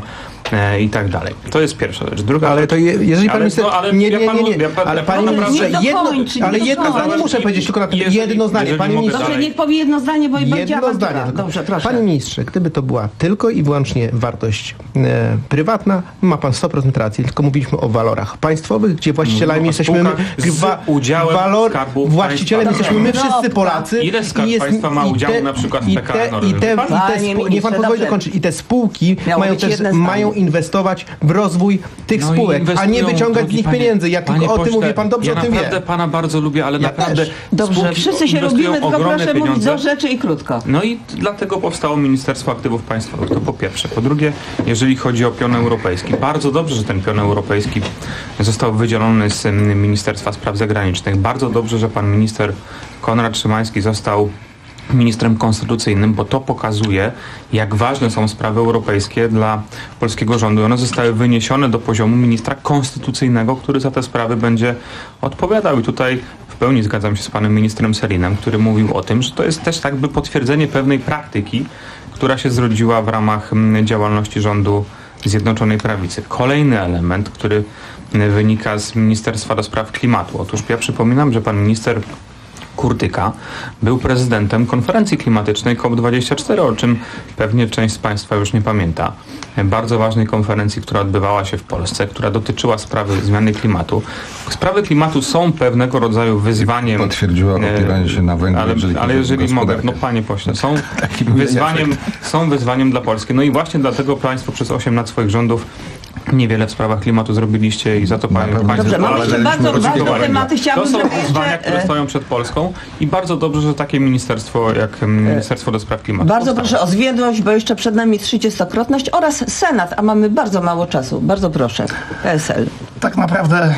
e, i tak dalej. To jest pierwsza rzecz. Druga ale rzecz, to je, jeżeli pan ale, minister... no, ale nie, nie, ja nie, panu, nie, nie. Ja, ale ja panie panu ministrze, naprawdę- jedno, dokończyć, ale nie jedno dokończyć. zdanie muszę powiedzieć, tylko na to Jeżeli- jedno zdanie. jeżeli Panie mogę ministrze, Dobrze, niech powie jedno zdanie, bo będzie jedno awantura. zdanie. tylko. Dobrze, proszę. Panie ministrze, gdyby to była tylko i wyłącznie wartość e, prywatna, ma pan sto procent racji, tylko mówiliśmy o walorach państwowych, gdzie właścicielami No, jesteśmy my, z wa, udziałem walor, Skarbu właścicielem Państwa. jesteśmy my Dobrze. wszyscy Polacy. Ile Skarb i jest- Państwa ma i udziału te- na przykład w i P K N te, i te, i te, Panie spu- niech pan ministrze, pozwoli dobrze. dokończyć. I te spółki Miało mają być też jedno zdanie. mają inwestować w rozwój tych No i spółek, a inwestują, nie wyciągać z drogi nich panie- pieniędzy. Ja panie tylko o tym pośle, mówię, pan dobrze ja o tym wie. naprawdę pana bardzo lubię, ale Ja naprawdę też. Dobrze, spółki wszyscy się inwestują lubimy, tylko ogromne proszę mówić pieniądze. do rzeczy i krótko. No i dlatego powstało Ministerstwo Aktywów Państwowych, to po pierwsze. Po drugie, jeżeli chodzi o pion europejski, bardzo dobrze, że ten pion europejski został wydzielony z mm, Ministerstwa Spraw Zagranicznych. Bardzo dobrze, że pan minister Konrad Szymański został ministrem konstytucyjnym, bo to pokazuje, jak ważne są sprawy europejskie dla polskiego rządu. One zostały wyniesione do poziomu ministra konstytucyjnego, który za te sprawy będzie odpowiadał. I tutaj w pełni zgadzam się z panem ministrem Sellinem, który mówił o tym, że to jest też jakby potwierdzenie pewnej praktyki, która się zrodziła w ramach mm, działalności rządu Zjednoczonej Prawicy. Kolejny element, który mm, wynika z Ministerstwa do Spraw Klimatu. Otóż ja przypominam, że pan minister Kurtyka był prezydentem konferencji klimatycznej COP dwadzieścia cztery, o czym pewnie część z Państwa już nie pamięta. Bardzo ważnej konferencji, która odbywała się w Polsce, która dotyczyła sprawy zmiany klimatu. Sprawy klimatu są pewnego rodzaju wyzwaniem. Potwierdziła opieranie się na węglu. Ale jeżeli, ale jeżeli mogę, no panie pośle, są wyzwaniem, są wyzwaniem dla Polski. No i właśnie dlatego państwo przez osiem lat swoich rządów niewiele w sprawach klimatu zrobiliście i za to panie, państwo... Dobrze, mamy jeszcze bardzo ważne tematy. Chciałabym, To są żeby wyzwania, jeszcze, które stoją przed Polską i bardzo dobrze, że takie ministerstwo jak Ministerstwo do Spraw Klimatu Bardzo powstało. proszę o zwiędłość, bo jeszcze przed nami trzydziestokrotność oraz Senat, a mamy bardzo mało czasu. Bardzo proszę. P S L. Tak naprawdę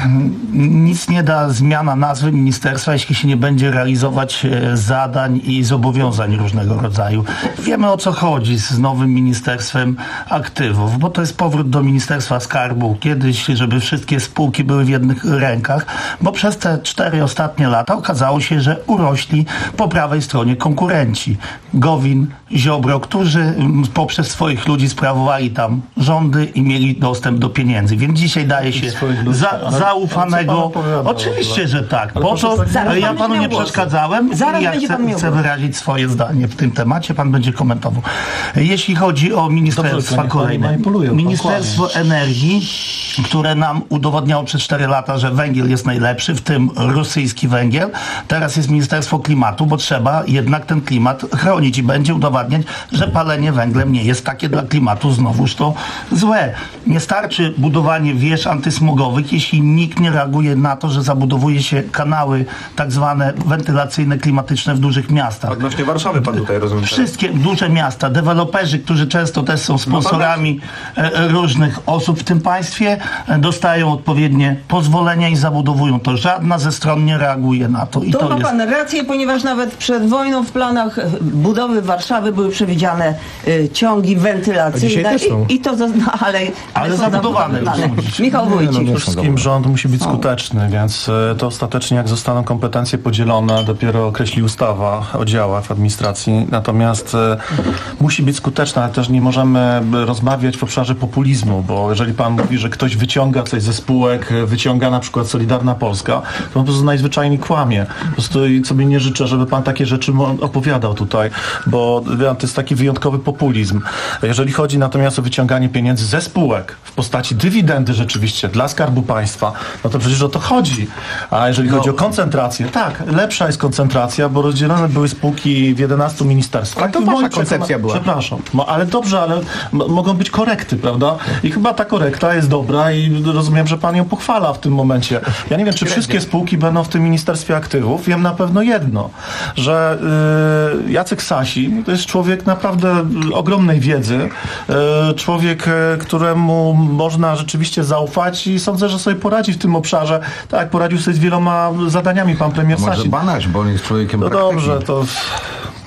nic nie da zmiana nazwy ministerstwa, jeśli się nie będzie realizować e, zadań i zobowiązań różnego rodzaju. Wiemy, o co chodzi z nowym Ministerstwem Aktywów, bo to jest powrót do Ministerstwa Skarbu. Kiedyś, żeby wszystkie spółki były w jednych rękach, bo przez te cztery ostatnie lata okazało się, że urośli po prawej stronie konkurenci. Gowin, Ziobro, którzy mm, poprzez swoich ludzi sprawowali tam rządy i mieli dostęp do pieniędzy. Więc dzisiaj daje się za, zaufanego... Oczywiście, że tak. Po to Zaraz ja pan panu będzie nie miał głos. przeszkadzałem. Zaraz ja będzie chcę, pan miał chcę głos. wyrazić swoje zdanie w tym temacie. Pan będzie komentował. Jeśli chodzi o ministerstwa kolejne. Ministerstwo Energii, które nam udowodniało przez cztery lata, że węgiel jest najlepszy, w tym rosyjski węgiel. Teraz jest Ministerstwo Klimatu, bo trzeba jednak ten klimat chronić i będzie udowadniać, że palenie węglem nie jest takie dla klimatu znowuż to złe. Nie starczy budowanie wież antysmogowych, jeśli nikt nie reaguje na to, że zabudowuje się kanały tak zwane wentylacyjne, klimatyczne w dużych miastach. Odnośnie Warszawy pan tutaj rozumie. Wszystkie duże miasta, deweloperzy, którzy często też są sponsorami e, różnych osób w tym państwie, e, dostają odpowiednie pozwolenia i zabudowują to. Żadna ze stron nie reaguje na to. I To to ma jest... pan rację, ponieważ nawet przed wojną w planach e, budowy Warszawy były przewidziane e, ciągi wentylacyjne. A dzisiaj też są. I, i to, zaz- no, ale, Ale są zabudowane już zabudowane. są. Michał Wójcik. Przede wszystkim rząd musi być skuteczny, więc e, to ostatecznie jak zostaną kompetencje podzielone, dopiero określi ustawa o działach w administracji. Natomiast e, musi być skuteczna, ale też nie możemy rozmawiać w obszarze populizmu, bo jeżeli pan mówi, że ktoś wyciąga coś ze spółek, e, wyciąga na przykład Solidarna Polska, to on po prostu najzwyczajniej kłamie. Po prostu i sobie nie życzę, żeby pan takie rzeczy mo- opowiadał tutaj, bo wie pan, to jest taki wyjątkowy populizm. Jeżeli chodzi natomiast o wyciąganie pieniędzy ze spółek w postaci dywidendy rzeczywiście dla Skarbu Państwa, no to przecież o to chodzi. A jeżeli No. chodzi o koncentrację, tak, lepsza jest koncentracja, bo rozdzielone były spółki w jedenastu ministerstwach. Ale to I w wasza moim koncepcja przekonaniu- była. Przepraszam. No, ale dobrze, ale m- mogą być korekty, prawda? I chyba ta korekta jest dobra i rozumiem, że pan ją pochwala w tym momencie. Ja nie wiem, czy wszystkie spółki będą w tym Ministerstwie Aktywów. Wiem na pewno jedno, że y, Jacek Sasin to jest człowiek naprawdę ogromnej wiedzy, y, człowiek, y, któremu można rzeczywiście zaufać i sądzę, że sobie poradzi w tym obszarze, tak jak poradził sobie z wieloma zadaniami pan premier Może Sasin. Banaś, bo on jest człowiekiem No praktyki. dobrze, to...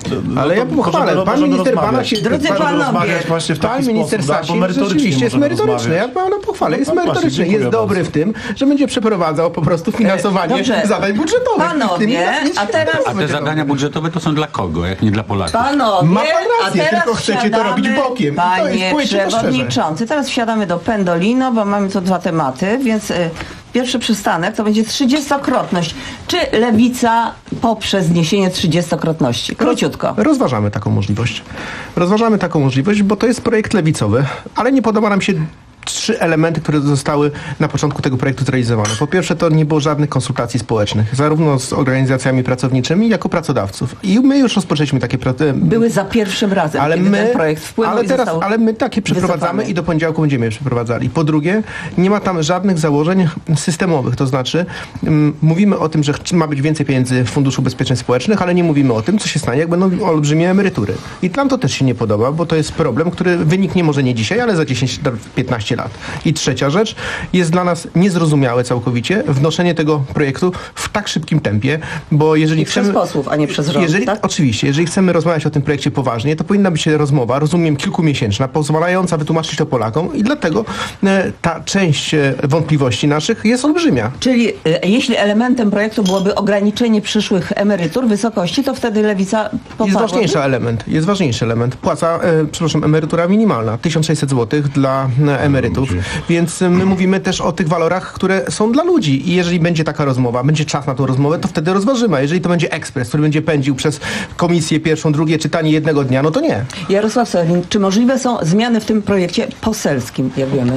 Ale ja pochwalę. Pan minister Banaś jest... Drodzy panowie, właśnie w taki pan minister sposób, Sasin bo merytorycznie rzeczywiście jest możemy merytoryczny. Ja rozmawiać. pana pochwalę. Jest No, właśnie, merytoryczny. dziękuję Jest dobry bardzo. w tym, że będzie przeprowadzał po prostu finansowanie Dobrze. zadań budżetowych. Panowie, a teraz... A te zadania budżetowe to są dla kogo, jak nie dla Polaków? Panowie, Ma pan rację, a teraz tylko chcecie to wsiadamy, robić bokiem. To jest, Panie powiedzcie to szczerze. przewodniczący, teraz wsiadamy do Pendolino, bo mamy tu dwa tematy, więc y, pierwszy przystanek to będzie trzydziestokrotność. Czy Lewica poprze zniesienie trzydziestokrotności? Króciutko. Rozważamy taką możliwość. Rozważamy taką możliwość, bo to jest projekt lewicowy, ale nie podoba nam się trzy elementy, które zostały na początku tego projektu zrealizowane. Po pierwsze, to nie było żadnych konsultacji społecznych, zarówno z organizacjami pracowniczymi, jak i pracodawców. I my już rozpoczęliśmy takie... Były za pierwszym razem, ale kiedy my, ten projekt wpłynął ale i teraz, został ale my takie przeprowadzamy wycofany. i do poniedziałku będziemy je przeprowadzali. Po drugie, nie ma tam żadnych założeń systemowych, to znaczy um, mówimy o tym, że ma być więcej pieniędzy w Funduszu Ubezpieczeń Społecznych, ale nie mówimy o tym, co się stanie, jak będą olbrzymie emerytury. I tam to też się nie podoba, bo to jest problem, który wyniknie może nie dzisiaj, ale za dziesięć do piętnastu lat. I trzecia rzecz, jest dla nas niezrozumiałe całkowicie wnoszenie tego projektu w tak szybkim tempie, bo jeżeli I chcemy... przez posłów, a nie przez rząd, jeżeli, tak? Oczywiście, jeżeli chcemy rozmawiać o tym projekcie poważnie, to powinna być rozmowa, rozumiem, kilkumiesięczna, pozwalająca wytłumaczyć to Polakom i dlatego e, ta część e, wątpliwości naszych jest olbrzymia. Czyli y, jeśli elementem projektu byłoby ograniczenie przyszłych emerytur, wysokości, to wtedy Lewica poparłaby? Jest ważniejszy element, jest ważniejszy element. Płaca, e, przepraszam, emerytura minimalna, tysiąc sześćset złotych dla e, emerytów, więc my mówimy też o tych walorach, które są dla ludzi i jeżeli będzie taka rozmowa, będzie czas na tą rozmowę, to wtedy rozważymy. A jeżeli to będzie ekspres, który będzie pędził przez komisję pierwszą, drugie czytanie jednego dnia, no to nie. Jarosław Sellin, czy możliwe są zmiany w tym projekcie poselskim, jak wiemy?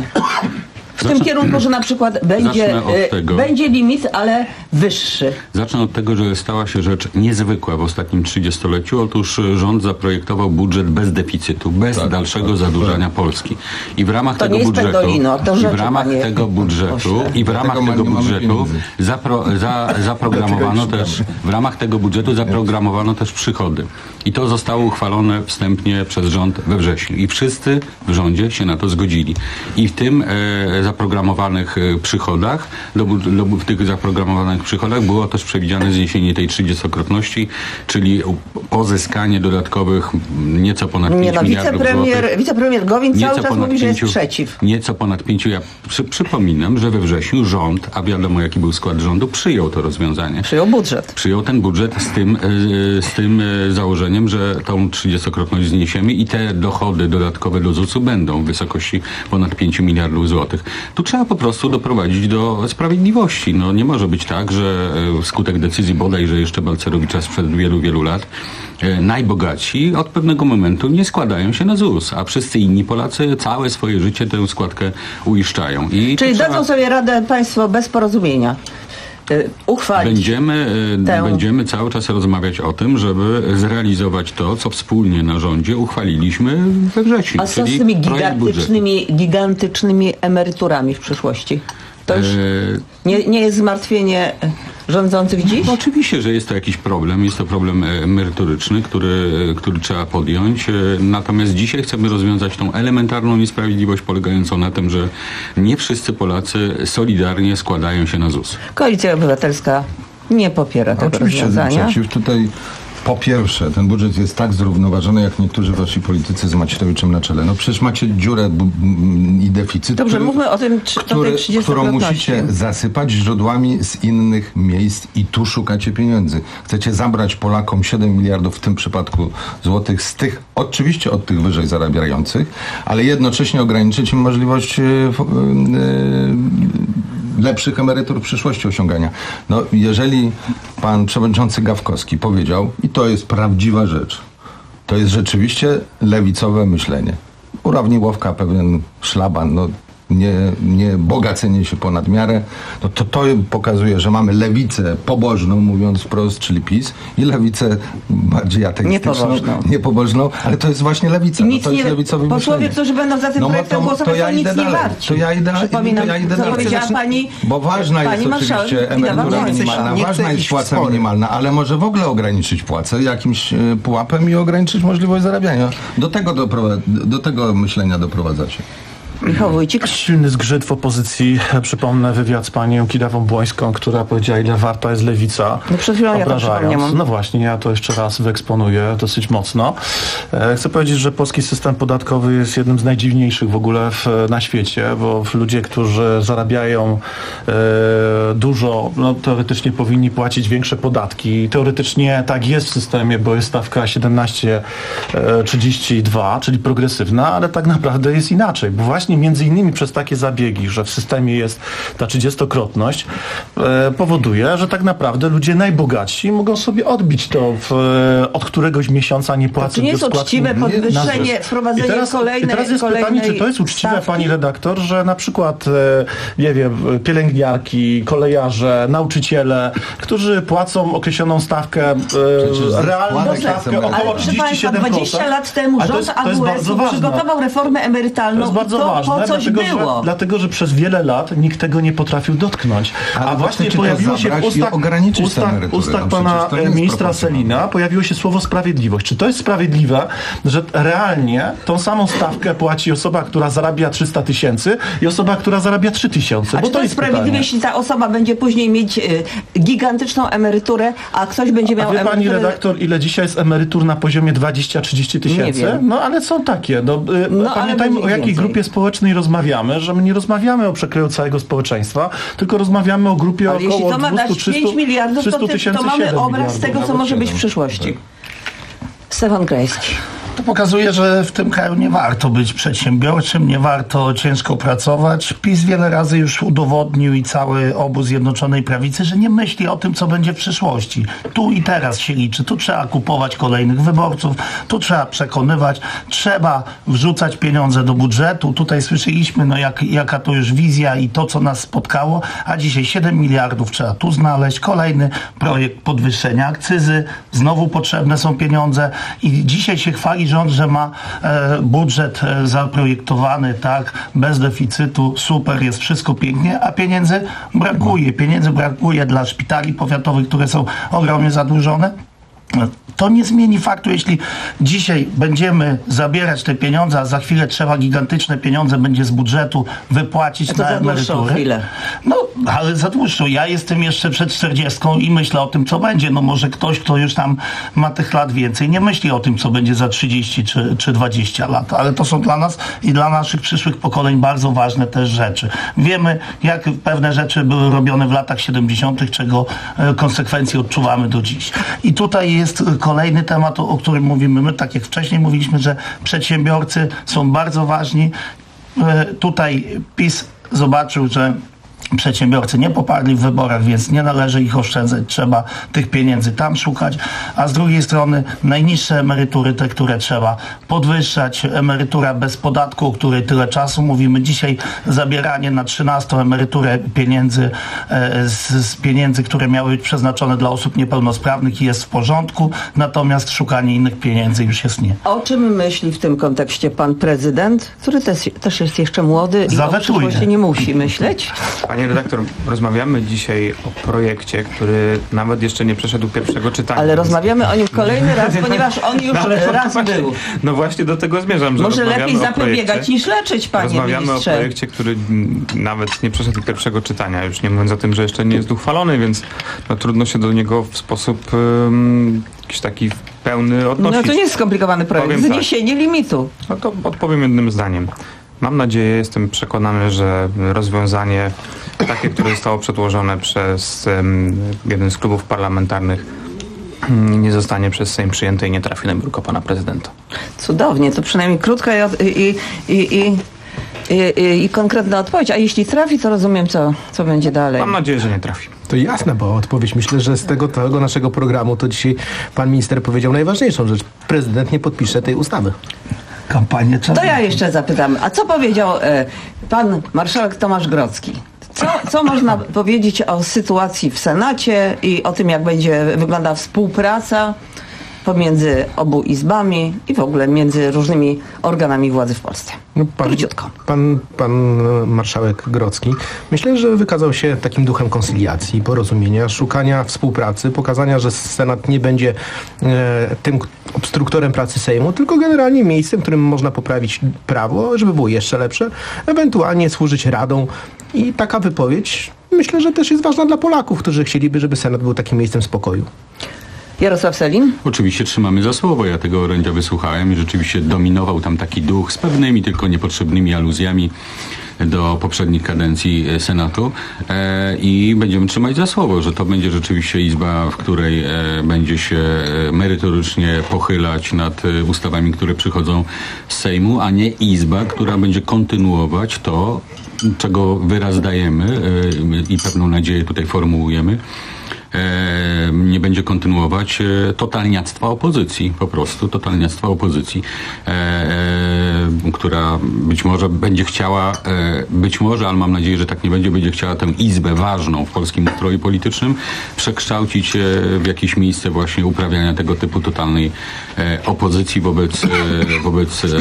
W Zacznę, tym kierunku, że na przykład będzie, tego. będzie limit, ale wyższy. Zacznę od tego, że stała się rzecz niezwykła w ostatnim trzydziestoleciu. Otóż rząd zaprojektował budżet bez deficytu, bez tak, dalszego tak, zadłużania tak. Polski. I w ramach to tego nie jest budżetu, Pendolino, to i rzeczy, w ramach panie tego budżetu, i w ramach tego budżetu zapro, za, zaprogramowano też, w ramach tego budżetu zaprogramowano też przychody. I to zostało uchwalone wstępnie przez rząd we wrześniu. I wszyscy w rządzie się na to zgodzili. I w tym e, zaprogramowanych przychodach, do, do, w tych zaprogramowanych przychodach było też przewidziane zniesienie tej trzydziestokrotności, czyli pozyskanie dodatkowych nieco ponad Nie pięć no, miliardów wicepremier, złotych. wicepremier Gowin Nieco cały czas ponad mówi, że jest pięciu, przeciw. Nieco ponad pięciu. Ja przy, przypominam, że we wrześniu rząd, a wiadomo jaki był skład rządu, przyjął to rozwiązanie. Przyjął budżet. Przyjął ten budżet z tym, z tym założeniem, że tą trzydziestokrotność zniesiemy i te dochody dodatkowe do zusu będą w wysokości ponad pięciu miliardów złotych. Tu trzeba po prostu doprowadzić do sprawiedliwości. No nie może być tak, że wskutek decyzji bodajże jeszcze Balcerowicza sprzed wielu, wielu lat najbogatsi od pewnego momentu nie składają się na ZUS, a wszyscy inni Polacy całe swoje życie tę składkę uiszczają. I Czyli trzeba... dadzą sobie radę państwo bez porozumienia uchwalić. Będziemy, tę... będziemy cały czas rozmawiać o tym, żeby zrealizować to, co wspólnie na rządzie uchwaliliśmy we wrześniu. A co z tymi gigantycznymi, gigantycznymi emeryturami w przyszłości? To już nie, nie jest zmartwienie rządzących dziś? No, oczywiście, że jest to jakiś problem. Jest to problem emerytoryczny, który, który trzeba podjąć. Natomiast dzisiaj chcemy rozwiązać tą elementarną niesprawiedliwość polegającą na tym, że nie wszyscy Polacy solidarnie składają się na ZUS. Koalicja Obywatelska nie popiera tego Oczywiście rozwiązania. Przeciw. Tutaj po pierwsze, ten budżet jest tak zrównoważony, jak niektórzy wasi politycy z Macierewiczem na czele. No przecież macie dziurę b- b- i deficyt, Dobrze, który, mówmy o tym, czy, który, o którą musicie zasypać źródłami z innych miejsc i tu szukacie pieniędzy. Chcecie zabrać Polakom siedem miliardów w tym przypadku złotych z tych, oczywiście od tych wyżej zarabiających, ale jednocześnie ograniczyć im możliwość yy, yy, lepszych emerytur w przyszłości osiągania. No, jeżeli pan przewodniczący Gawkowski powiedział, i to jest prawdziwa rzecz, to jest rzeczywiście lewicowe myślenie. Urawniłowka, pewien szlaban, no nie, nie bogacenie się ponad miarę, no to to pokazuje, że mamy lewicę pobożną, mówiąc wprost, czyli PiS, i lewicę bardziej ateistyczną, niepobożną, niepobożną ale to jest właśnie lewica. No, to jest nie, lewicowe posłowie, myślenie. którzy będą za tym no, projektem to, głosować, to ja to nic idę nie dalej. warci. To ja idę, Przypominam, to ja idę co dalej. powiedziała pani, Bo ważna pani jest marszałek oczywiście emerytura minimalna, nie ważna chcę jest iść płaca w spory. minimalna, ale może w ogóle ograniczyć płacę jakimś y, pułapem i ograniczyć możliwość zarabiania. Do tego, doprowa- do tego myślenia doprowadzacie. Michał Wójcik. Silny zgrzyt w opozycji. Przypomnę wywiad z panią Kidawą-Błońską, która powiedziała, ile warta jest lewica. No przed chwilą ja to przypomniałam. No właśnie, ja to jeszcze raz wyeksponuję dosyć mocno. E, chcę powiedzieć, że polski system podatkowy jest jednym z najdziwniejszych w ogóle w, na świecie, bo ludzie, którzy zarabiają e, dużo, no, teoretycznie powinni płacić większe podatki. Teoretycznie tak jest w systemie, bo jest stawka siedemnaście trzydzieści dwa, czyli progresywna, ale tak naprawdę jest inaczej, bo właśnie między innymi przez takie zabiegi, że w systemie jest ta trzydziestokrotność, e, powoduje, że tak naprawdę ludzie najbogatsi mogą sobie odbić to w, od któregoś miesiąca nie płacąc. To nie jest uczciwe podwyższenie, wprowadzenie teraz, kolejnej I teraz jest pytanie, czy to jest uczciwe, stawki? pani redaktor, że na przykład, e, nie wiem, pielęgniarki, kolejarze, nauczyciele, którzy płacą określoną stawkę, e, realną stawkę około trzydzieści siedem procent. dwadzieścia lat temu rząd A W S przygotował reformę emerytalną. To jest bardzo i to ważne, po coś dlatego, było. że, dlatego, że przez wiele lat nikt tego nie potrafił dotknąć. Ale A właśnie pojawiło się w ustach, ustach, ustach no pana ministra Sellina pojawiło się słowo sprawiedliwość. Czy to jest sprawiedliwe, że realnie tą samą stawkę płaci osoba, która zarabia trzysta tysięcy i osoba, która zarabia trzy tysiące? A Bo czy to jest sprawiedliwe, pytanie. jeśli ta osoba będzie później mieć y, gigantyczną emeryturę, a ktoś będzie miał A wie pani emeryturę... redaktor, ile dzisiaj jest emerytur na poziomie dwadzieścia trzydzieści tysięcy? Nie wiem. No ale są takie. No, y, No, pamiętajmy, o jakiej więcej. grupie społecznej rozmawiamy, że my nie rozmawiamy o przekroju całego społeczeństwa, tylko rozmawiamy o grupie Ale jeśli około to ma dać dwieście trzysta pięć miliardów, to, ty, tysięcy, to mamy siedem obraz miliardów. tego, co może być w przyszłości. Stefan Krajewski. To pokazuje, że w tym kraju nie warto być przedsiębiorczym, nie warto ciężko pracować. PiS wiele razy już udowodnił i cały obóz Zjednoczonej Prawicy, że nie myśli o tym, co będzie w przyszłości. Tu i teraz się liczy. Tu trzeba kupować kolejnych wyborców, tu trzeba przekonywać, trzeba wrzucać pieniądze do budżetu. Tutaj słyszeliśmy, no jak, jaka to już wizja i to, co nas spotkało, a dzisiaj siedem miliardów trzeba tu znaleźć. Kolejny projekt podwyższenia akcyzy. Znowu potrzebne są pieniądze i dzisiaj się chwali rząd, że ma e, budżet e, zaprojektowany, tak, bez deficytu, super, jest wszystko pięknie, a pieniędzy brakuje. Pieniędzy brakuje dla szpitali powiatowych, które są ogromnie zadłużone. To nie zmieni faktu, jeśli dzisiaj będziemy zabierać te pieniądze, a za chwilę trzeba gigantyczne pieniądze będzie z budżetu wypłacić to na za dłuższą emerytury. chwilę. No, ale za dłuższą. Ja jestem jeszcze przed czterdziestką i myślę o tym, co będzie. No może ktoś, kto już tam ma tych lat więcej, nie myśli o tym, co będzie za trzydzieści czy, czy dwadzieścia lat. Ale to są dla nas i dla naszych przyszłych pokoleń bardzo ważne też rzeczy. Wiemy, jak pewne rzeczy były robione w latach siedemdziesiątych, czego e, konsekwencje odczuwamy do dziś. I tutaj jest kolejny temat, o, o którym mówimy. My, tak jak wcześniej mówiliśmy, że przedsiębiorcy są bardzo ważni. E, tutaj PiS zobaczył, że przedsiębiorcy nie poparli w wyborach, więc nie należy ich oszczędzać, trzeba tych pieniędzy tam szukać, a z drugiej strony najniższe emerytury, te, które trzeba podwyższać, emerytura bez podatku, o której tyle czasu mówimy, dzisiaj zabieranie na trzynastą emeryturę pieniędzy e, z, z pieniędzy, które miały być przeznaczone dla osób niepełnosprawnych jest w porządku, natomiast szukanie innych pieniędzy już jest nie. O czym myśli w tym kontekście pan prezydent, który też, też jest jeszcze młody i o przyszłości nie musi myśleć? Panie redaktor, rozmawiamy dzisiaj o projekcie, który nawet jeszcze nie przeszedł pierwszego czytania. Ale rozmawiamy o nim kolejny raz, ponieważ on już no, raz właśnie, był. No właśnie do tego zmierzam, że Może lepiej o zapobiegać projekcie, niż leczyć, panie rozmawiamy ministrze. o projekcie, który nawet nie przeszedł pierwszego czytania, już nie mówiąc o tym, że jeszcze nie jest uchwalony, więc no, trudno się do niego w sposób um, jakiś taki pełny odnosić. No to nie jest skomplikowany projekt. Powiem Zniesienie tak. limitu. No to odpowiem jednym zdaniem. Mam nadzieję, jestem przekonany, że rozwiązanie takie, które zostało przedłożone przez um, jeden z klubów parlamentarnych, nie zostanie przez Sejm przyjęte i nie trafi na biurko pana prezydenta. Cudownie, to przynajmniej krótka i, i, i, i, i, i konkretna odpowiedź. A jeśli trafi, to rozumiem, co, co będzie dalej. Mam nadzieję, że nie trafi. To jasna była odpowiedź. Myślę, że z tego całego naszego programu to dzisiaj pan minister powiedział najważniejszą rzecz. Prezydent nie podpisze tej ustawy. Kampanię To ja jeszcze zapytam, a co powiedział e, pan marszałek Tomasz Grodzki? Co, co można powiedzieć o sytuacji w Senacie i o tym, jak będzie wyglądała współpraca pomiędzy obu izbami i w ogóle między różnymi organami władzy w Polsce. No pan, Króciutko. Pan, pan marszałek Grodzki, myślę, że wykazał się takim duchem koncyliacji, porozumienia, szukania współpracy, pokazania, że Senat nie będzie e, tym obstruktorem pracy Sejmu, tylko generalnie miejscem, w którym można poprawić prawo, żeby było jeszcze lepsze, ewentualnie służyć radą. I taka wypowiedź, myślę, że też jest ważna dla Polaków, którzy chcieliby, żeby Senat był takim miejscem spokoju. Jarosław Sellin? Oczywiście trzymamy za słowo. Ja tego orędzia wysłuchałem i rzeczywiście dominował tam taki duch z pewnymi tylko niepotrzebnymi aluzjami do poprzednich kadencji Senatu e, i będziemy trzymać za słowo, że to będzie rzeczywiście izba, w której e, będzie się merytorycznie pochylać nad e, ustawami, które przychodzą z Sejmu, a nie izba, która będzie kontynuować to, czego wyraz dajemy e, i pewną nadzieję tutaj formułujemy. E, nie będzie kontynuować e, totalniactwa opozycji, po prostu totalniactwa opozycji, e, e, która być może będzie chciała, e, być może, ale mam nadzieję, że tak nie będzie, będzie chciała tę izbę ważną w polskim ustroju politycznym przekształcić e, w jakieś miejsce właśnie uprawiania tego typu totalnej e, opozycji wobec, e, wobec e,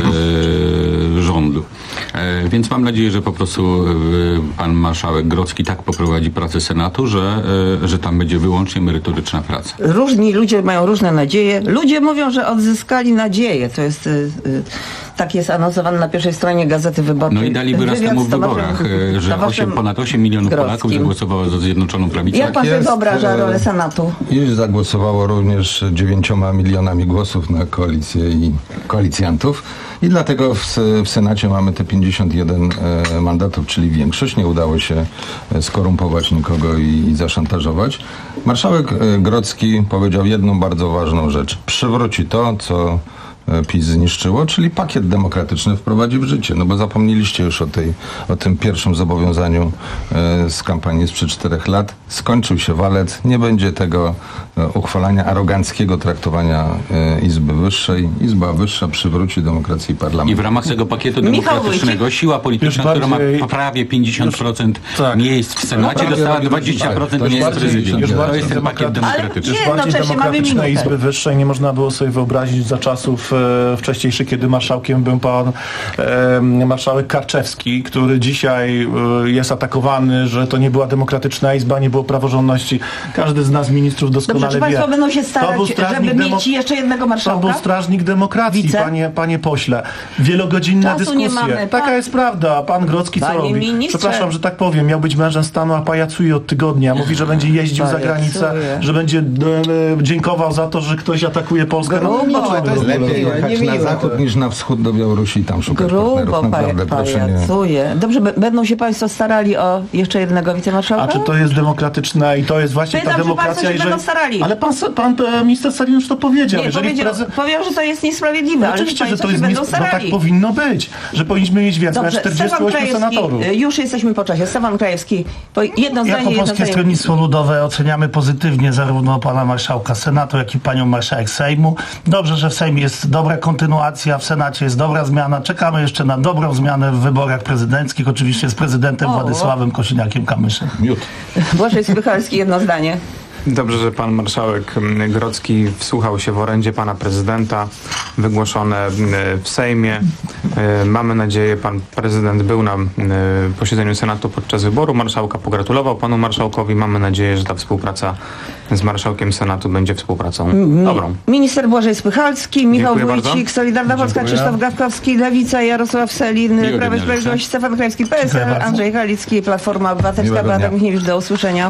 rządu. E, więc mam nadzieję, że po prostu e, pan marszałek Grodzki tak poprowadzi pracę Senatu, że, e, że tam będzie wyłącznie merytoryczna praca. Różni ludzie mają różne nadzieje. Ludzie mówią, że odzyskali nadzieję. To jest, y, y, tak jest anonsowane na pierwszej stronie Gazety Wyborczej. No i dali wyraz temu w wyborach, że osiem, ponad osiem milionów Grodzkim. Polaków zagłosowało za Zjednoczoną Prawicą. Jak pan sobie wyobraża rolę Senatu? Już zagłosowało również dziewięcioma milionami głosów na koalicję i koalicjantów. I dlatego w, w Senacie mamy te pięćdziesiąt jeden e, mandatów, czyli większość. Nie udało się skorumpować nikogo i, i zaszantażować. Marszałek e, Grodzki powiedział jedną bardzo ważną rzecz. Przywróci to, co PiS zniszczyło, czyli pakiet demokratyczny wprowadzi w życie. No bo zapomnieliście już o, tej, o tym pierwszym zobowiązaniu e, z kampanii sprzed czterech lat. Skończył się walec. Nie będzie tego e, uchwalania aroganckiego traktowania e, Izby Wyższej. Izba Wyższa przywróci demokrację i parlament. I w ramach tego pakietu demokratycznego siła polityczna, bardziej, która ma prawie pięćdziesiąt procent już, tak. miejsc w Senacie, no, dostała dwadzieścia procent tak, miejsc w prezydium. Już To jest ten pakiet demokratyczny. Już bardziej demokratycznej Izby Wyższej nie można było sobie wyobrazić za czasów e, wcześniejszy, kiedy marszałkiem był pan e, marszałek Karczewski, który dzisiaj e, jest atakowany, że to nie była demokratyczna izba, nie było praworządności. Każdy z nas ministrów doskonale Dobrze, czy wie. państwo będą się starać, żeby demo... mieć jeszcze jednego marszałka? To był strażnik demokracji, panie, panie pośle. Wielogodzinne Czasu dyskusje. nie mamy. Taka Pan... jest prawda. Pan Grodzki co Panie robi? ministrze. Przepraszam, że tak powiem. Miał być mężem stanu, a pajacuje od tygodnia. Mówi, że będzie jeździł za granicę, że będzie e, dziękował za to, że ktoś atakuje Polskę. No, no, no, to jest lepiej jechać na zachód niż na wschód do Białorusi i tam szukać partnerów. Grubo Naprawdę, proszę pajacuje. nie. Dobrze, b- będą się państwo starali o jeszcze jednego wicemarszałka? A czy to jest demokratyczne i to jest właśnie Pytam, ta demokracja, czy państwo się jeżeli... będą starali. Ale pan, pan e, minister Sellin już to powiedział. Nie, jeżeli powiedział, prezy... powiedział, że to jest niesprawiedliwe, No, ale oczywiście, że to się jest będą nies... no, tak starali. powinno być, że powinniśmy mieć więcej Dobrze, na czterdziestu Stefan ośmiu Krajewski, senatorów. już jesteśmy po czasie. Stefan Krajewski, po jedno zdanie, Jako jedno Polskie zdanie. Stronnictwo Ludowe oceniamy pozytywnie zarówno pana marszałka Senatu, jak i panią marszałek Sejmu. Dobrze, że w Sejmie jest dobra kontynuacja, w Senacie jest dobra zmiana. Czekamy jeszcze na dobrą zmianę w wyborach prezydenckich, oczywiście z prezydentem O. Władysławem Kosiniakiem-Kamyszem. Miód. Błażej Spychalski, jedno zdanie. Dobrze, że pan marszałek Grodzki wsłuchał się w orędzie pana prezydenta wygłoszone w Sejmie. Mamy nadzieję, pan prezydent był na posiedzeniu Senatu podczas wyboru marszałka, pogratulował panu marszałkowi. Mamy nadzieję, że ta współpraca z marszałkiem Senatu będzie współpracą dobrą. Minister Błażej Spychalski, Michał Dziękuję Wójcik, bardzo. Solidarna Polska, Dziękuję. Krzysztof Gawkowski, Lewica, Jarosław Sellin, Miłego Prawo i dnia Sprawiedliwość, życzę. Stefan Krajewski, P S Dziękuję L, bardzo. Andrzej Halicki, Platforma Obywatelska, Miłego Beata dnia. Michniewicz, do usłyszenia.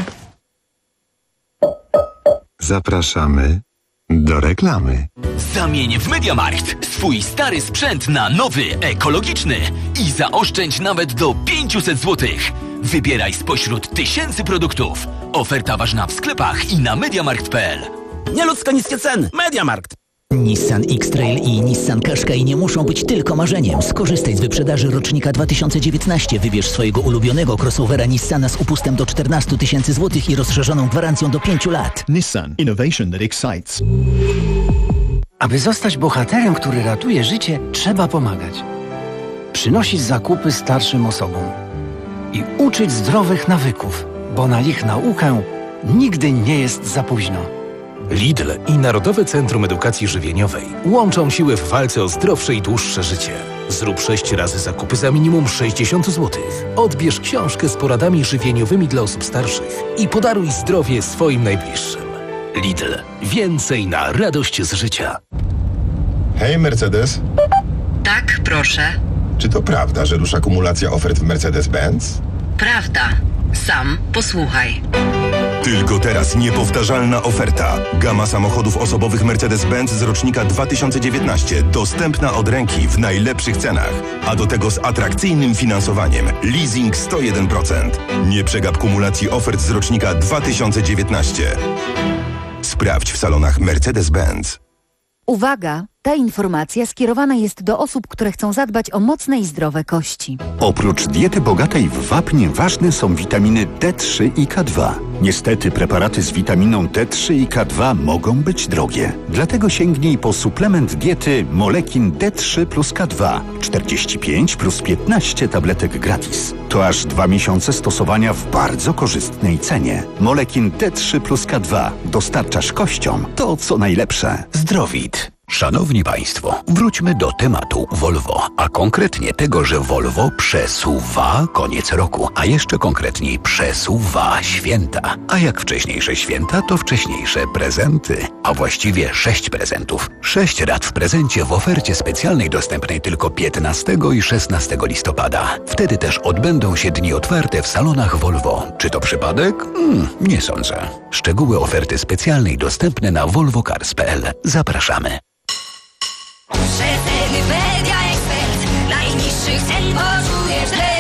Zapraszamy do reklamy. Zamień w MediaMarkt swój stary sprzęt na nowy, ekologiczny i zaoszczędź nawet do pięćset złotych. Wybieraj spośród tysięcy produktów. Oferta ważna w sklepach i na mediamarkt kropka p l. Nieludzko niskie ceny. MediaMarkt. Nissan X-Trail i Nissan Qashqai nie muszą być tylko marzeniem. Skorzystaj z wyprzedaży rocznika dwa tysiące dziewiętnastego. Wybierz swojego ulubionego crossovera Nissana z upustem do czternaście tysięcy złotych i rozszerzoną gwarancją do pięciu lat. Nissan. Innovation that excites. Aby zostać bohaterem, który ratuje życie, trzeba pomagać. Przynosić zakupy starszym osobom. I uczyć zdrowych nawyków, bo na ich naukę nigdy nie jest za późno. Lidl i Narodowe Centrum Edukacji Żywieniowej łączą siły w walce o zdrowsze i dłuższe życie. Zrób sześć razy zakupy za minimum sześćdziesiąt złotych. Odbierz książkę z poradami żywieniowymi dla osób starszych i podaruj zdrowie swoim najbliższym. Lidl. Więcej na radość z życia. Hej, Mercedes. Tak, proszę. Czy to prawda, że rusza kumulacja ofert w Mercedes-Benz? Prawda. Sam posłuchaj. Tylko teraz niepowtarzalna oferta. Gama samochodów osobowych Mercedes-Benz z rocznika dwa tysiące dziewiętnaście. Dostępna od ręki w najlepszych cenach. A do tego z atrakcyjnym finansowaniem. Leasing sto jeden procent. Nie przegap kumulacji ofert z rocznika dwa tysiące dziewiętnaście. Sprawdź w salonach Mercedes-Benz. Uwaga! Ta informacja skierowana jest do osób, które chcą zadbać o mocne i zdrowe kości. Oprócz diety bogatej w wapń ważne są witaminy D trzy i K dwa. Niestety preparaty z witaminą D trzy i K dwa mogą być drogie. Dlatego sięgnij po suplement diety Molekin D trzy plus K dwa. czterdzieści pięć plus piętnaście tabletek gratis. To aż dwa miesiące stosowania w bardzo korzystnej cenie. Molekin D trzy plus K dwa. Dostarczasz kościom to, co najlepsze. Zdrowit. Szanowni Państwo, wróćmy do tematu Volvo, a konkretnie tego, że Volvo przesuwa koniec roku, a jeszcze konkretniej przesuwa święta. A jak wcześniejsze święta, to wcześniejsze prezenty, a właściwie sześć prezentów. Sześć rat w prezencie w ofercie specjalnej dostępnej tylko piętnastego i szesnastego listopada. Wtedy też odbędą się dni otwarte w salonach Volvo. Czy to przypadek? Hmm, nie sądzę. Szczegóły oferty specjalnej dostępne na volvo cars kropka p l. Zapraszamy. Rzetelny Media Ekspert. Najniższych cen poczujesz